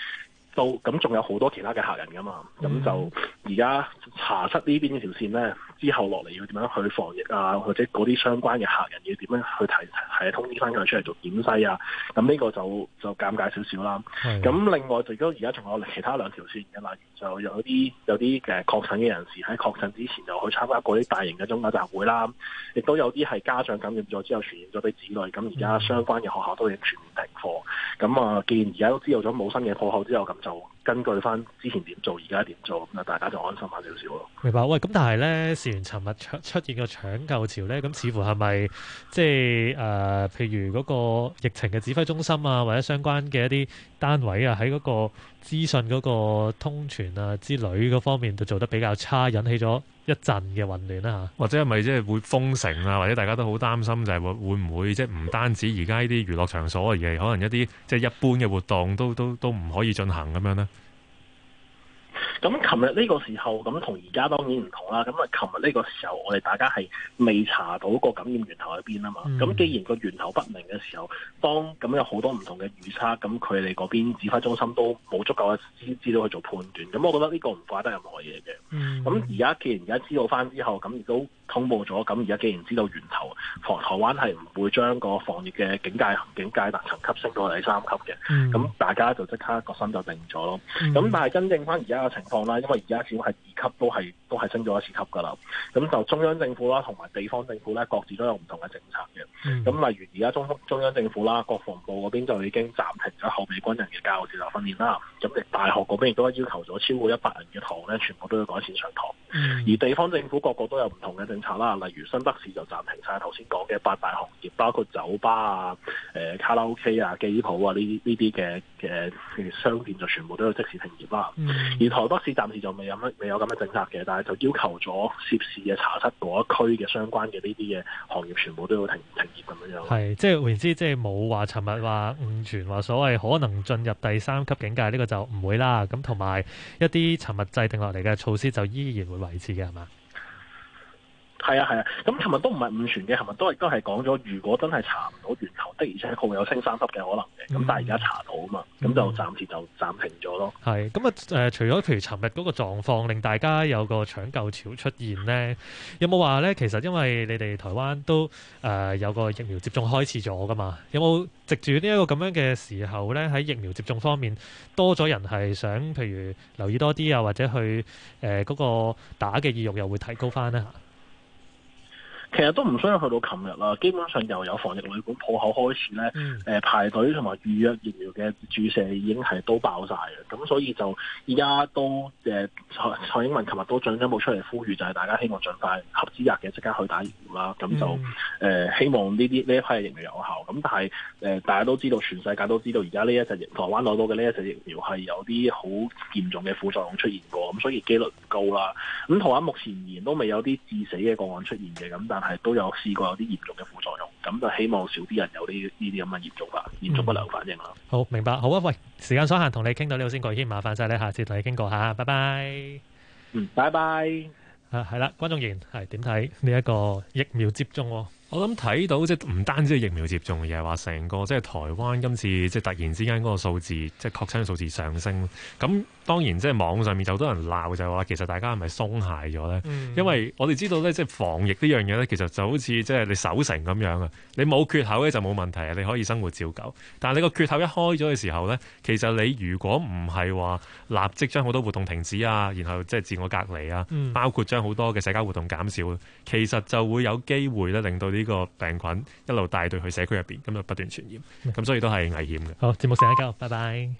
咁仲有好多其他嘅客人噶嘛，咁就而家茶室呢邊呢條線咧，之後落嚟要點樣去防疫啊，或者嗰啲相關嘅客人要點樣去係通知翻佢出嚟做檢篩啊，咁呢個就尷尬少少啦。咁另外就而家仲有其他兩條線嘅，例如就有啲確診嘅人士喺確診之前就去參加過啲大型嘅宗教集會啦，亦都有啲係家長感染咗之後傳染咗俾子女，咁而家相關嘅學校都已經全面停課。咁啊，既然而家都知道咗冇新嘅破口之後，咁就根據翻之前點做，而家點做，咁啊大家就安心下少少咯。 明白。喂，咁但係咧，事緣尋日出現個搶購潮咧，咁似乎係咪即係譬如嗰個疫情嘅指揮中心啊，或者相關嘅一啲單位啊，喺嗰個資訊嗰個通傳啊之類嗰方面都做得比較差，引起咗一陣嘅混亂啦嚇。 或者係咪即係會封城啊？或者大家都好擔心就係會唔會即係唔單止而家呢啲娛樂場所，而係可能一啲即係一般嘅活動都唔可以進行咁樣呢？ 咁琴日呢個時候，咁同而家當然唔同啦。咁啊，琴日呢個時候，我哋大家係未查到個感染源頭喺邊啊嘛。咁既然個源頭不明嘅時候，當咁有好多唔同嘅預測，咁佢哋嗰邊指揮中心都冇足夠嘅資料去做判斷。咁我覺得呢個唔怪得任何嘢嘅。咁而家既然而家知道翻之後，咁亦都通報咗。咁而家既然知道源頭，台灣係唔會將個防疫嘅警戒層級升到第3級嘅。咁大家就即刻個心就定咗咯。咁但係真正翻而家嘅情況啦，因為而家始終係2級都係升咗1次級噶啦。咁就中央政府啦，同埋地方政府咧，各自都有唔同嘅政策嘅。咁例如而家中央政府啦，國防部嗰邊就已經暫停咗後備軍人嘅教學接受訓練啦。咁大學嗰邊亦都要求咗超過100人嘅堂咧，全部都要改善上堂。而地方政府個個都有唔同嘅政策啦，例如新北市就暫停晒頭先講嘅8大行業，包括酒吧啊、卡拉 OK 啊、機鋪啊呢啲嘅商店就全部都要即時停業啦。而台北市暫時就未有咁嘅政策嘅，但係就要求咗涉事嘅茶室嗰一區嘅相關嘅呢啲嘅行業全部都要停業咁樣。 係，即係換言之，即係冇話尋日話誤傳話所謂可能進入第3級警戒，呢個就唔會啦。咁同埋一啲尋日制定落嚟嘅措施就依然會維持嘅，係嘛？ 係啊，咁尋日都唔係誤傳嘅，尋日都係講咗，如果真係查唔到源頭的，而且確有升3級嘅可能嘅，咁但係而家查到啊嘛，咁就暫時就暫停咗咯。 係，咁啊除咗譬如尋日嗰個狀況令大家有個搶購潮出現呢，有冇話呢？其實因為你哋台灣都有個疫苗接種開始咗噶嘛，有冇藉住呢一個咁樣嘅時候呢，喺疫苗接種方面多咗人係想譬如留意多啲啊，或者去嗰個打嘅意欲又會提高翻呢？ 其實都唔需要去到琴日啦，基本上又有防疫旅館鋪口開始咧，排隊同埋預約疫苗嘅注射已經係都爆晒嘅，咁所以就而家都蔡英文琴日都進一步出嚟呼籲，就係大家希望盡快合資格嘅即刻去打疫苗啦，咁就希望呢一批疫苗有效。咁但係大家都知道，全世界都知道，而家呢一隻台灣攞到嘅呢一隻疫苗係有啲好嚴重嘅副作用出現過，咁所以機率唔高啦。咁台灣目前仍然都未有啲致死嘅個案出現嘅，咁但係都有試過有啲嚴重嘅副作用，咁就希望少啲人有呢啲咁嘅嚴重不良反應啦。 好，明白。好啊，喂，時間所限，同你傾到呢度先，郭軒，麻煩晒你，下次同你傾過下，拜拜。 拜拜。 係啦，關仲然係點睇呢一個疫苗接種？ 我諗睇到即係唔單止係疫苗接種，而係話成個即係台灣今次即係突然之間嗰個數字，即係確診數字上升。咁當然即係網上面就好多人鬧，就係話其實大家係咪鬆懈咗咧？因為我哋知道咧，即係防疫呢樣嘢咧，其實就好似即係你守城咁樣啊。你冇缺口咧就冇問題啊，你可以生活照舊。但係你個缺口一開咗嘅時候咧，其實你如果唔係話立即將好多活動停止啊，然後即係自我隔離啊，包括將好多嘅社交活動減少，其實就會有機會咧令到呢個病菌一路帶到去社區入邊，咁就不斷傳染，咁所以都係危險嘅。 好，節目時間夠，拜拜。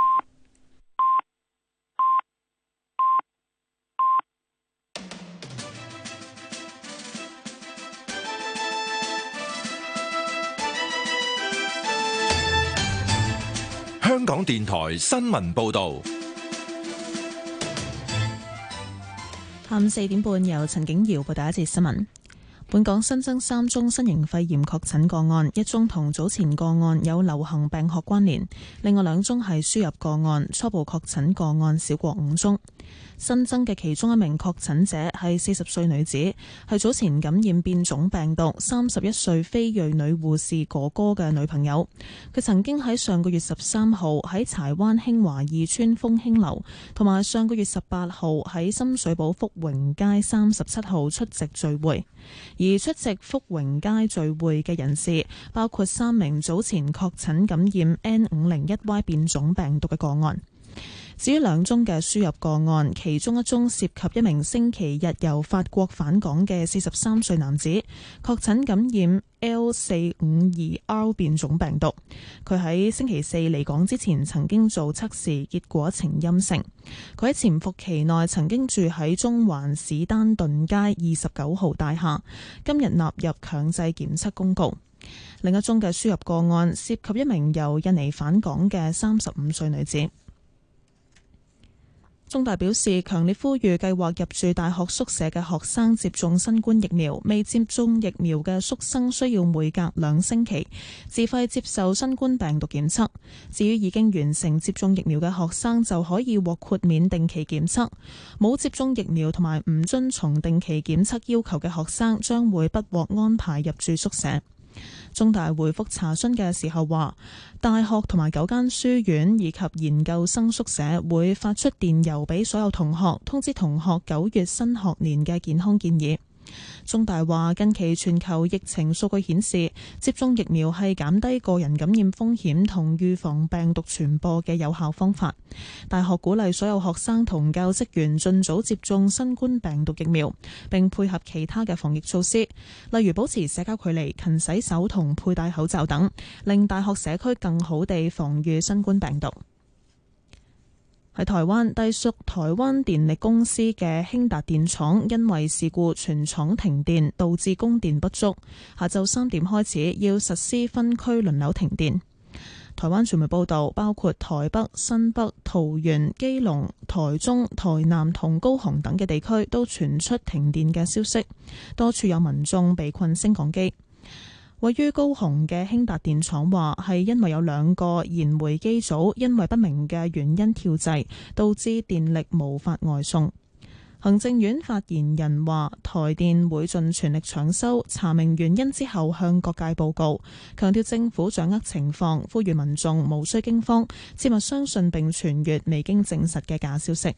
香港電台新聞報道。 下午4點半由陳景瑤報道一節新聞。 本港新增3宗新型肺炎確診個案，1宗同早前個案有流行病學關聯，另外2宗係輸入個案，初步確診個案少過5宗。新增嘅其中一名確診者係40歲女子，係早前感染變種病毒31歲非裔女護士哥哥嘅女朋友。佢曾經喺上個月13號喺柴灣興華2村豐興樓，同埋上個月18號喺深水埗福榮街37號出席聚會。而出席福榮街聚會嘅人士包括3名早前確診感染 N501Y 變種病毒嘅個案。至於2宗嘅輸入個案，其中1宗涉及一名星期日由法國返港嘅43歲男子，確診感染 L452R 變種病毒。佢喺星期4離港之前曾經做測試，結果呈陰性。佢喺潛伏期內曾經住喺中環史丹頓街29號大廈，今日納入強制檢測公告。另一宗嘅輸入個案涉及一名由印尼返港嘅35歲女子。中大表示，強烈呼籲計劃入住大學宿舍嘅學生接種新冠疫苗，未接種疫苗嘅宿生需要每隔2星期自費接受新冠病毒檢測。至於已經完成接種疫苗嘅學生，就可以獲豁免定期檢測。冇接種疫苗同埋唔遵從定期檢測要求嘅學生，將會不獲安排入住宿舍。中大回覆查詢嘅時候話，大學同埋9間書院以及研究生宿舍會發出電郵俾所有同學，通知同學9月新學年嘅健康建議。中大話，近期全球疫情數據顯示，接種疫苗係減低個人感染風險同預防病毒傳播嘅有效方法。大學鼓勵所有學生同教職員盡早接種新冠病毒疫苗，並配合其他嘅防疫措施，例如保持社交距離、勤洗手同佩戴口罩等，令大學社區更好地防禦新冠病毒。喺台灣，隸屬台灣電力公司嘅興達電廠因為事故全廠停電，導致供電不足。下晝3點開始要實施分區輪流停電。台灣傳媒報道，包括台北、新北、桃園、基隆、台中、台南同高雄等嘅地區都傳出停電嘅消息，多處有民眾被困升降機。位於高雄嘅興達電廠話，係因為有2個燃煤機組因為不明嘅原因跳掣，導致電力無法外送。行政院發言人話，台電會盡全力搶修，查明原因之後向各界報告，強調政府掌握情況，呼籲民眾無需驚慌，切勿相信並傳閱未經證實嘅假消息。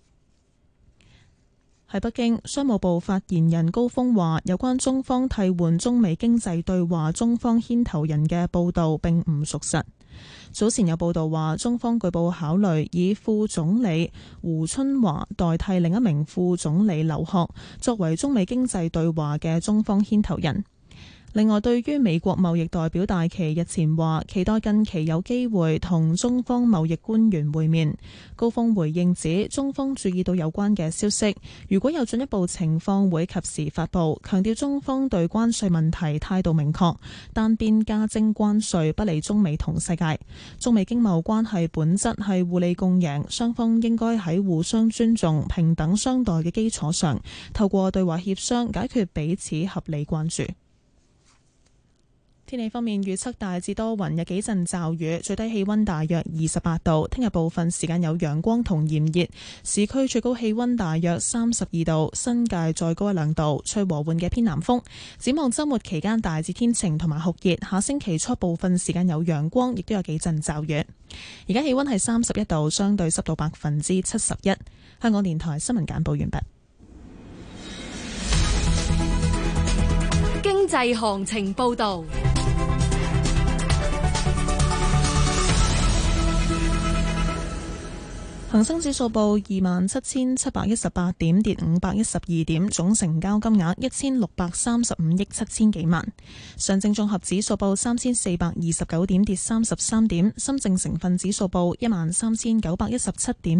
喺北京，商務部發言人高峰話，有關中方替換中美經濟對話中方牽頭人嘅報道並唔屬實。早前有報道話，中方據報考慮以副總理胡春華代替另一名副總理劉鶴，作為中美經濟對話嘅中方牽頭人。另外，對於美國貿易代表戴琪日前話期待近期有機會同中方貿易官員會面，高峰回應指中方注意到有關嘅消息，如果有進一步情況會及時發布，強調中方對關稅問題態度明確，單邊加徵關稅不利中美同世界。中美經貿關係本質係互利共贏，雙方應該喺互相尊重、平等相待嘅基礎上，透過對話協商解決彼此合理關注。天氣方面，預測大致多雲，有幾陣驟雨，最低氣溫大約28度。聽日部分時間有陽光同炎熱，市區最高氣溫大約32度，新界再高1-2度，吹和緩嘅偏南風。展望周末期間大致天晴同埋酷熱，下星期初部分時間有陽光，亦都有幾陣驟雨。而家氣溫係31度，相對濕度71%。香港電台新聞簡報完畢。 經濟行情報道。 恒生指數報27,718點，跌512點，總成交金額1635億7千幾萬。上證綜合指數報3429點，跌33點。深證成分指數報13917點。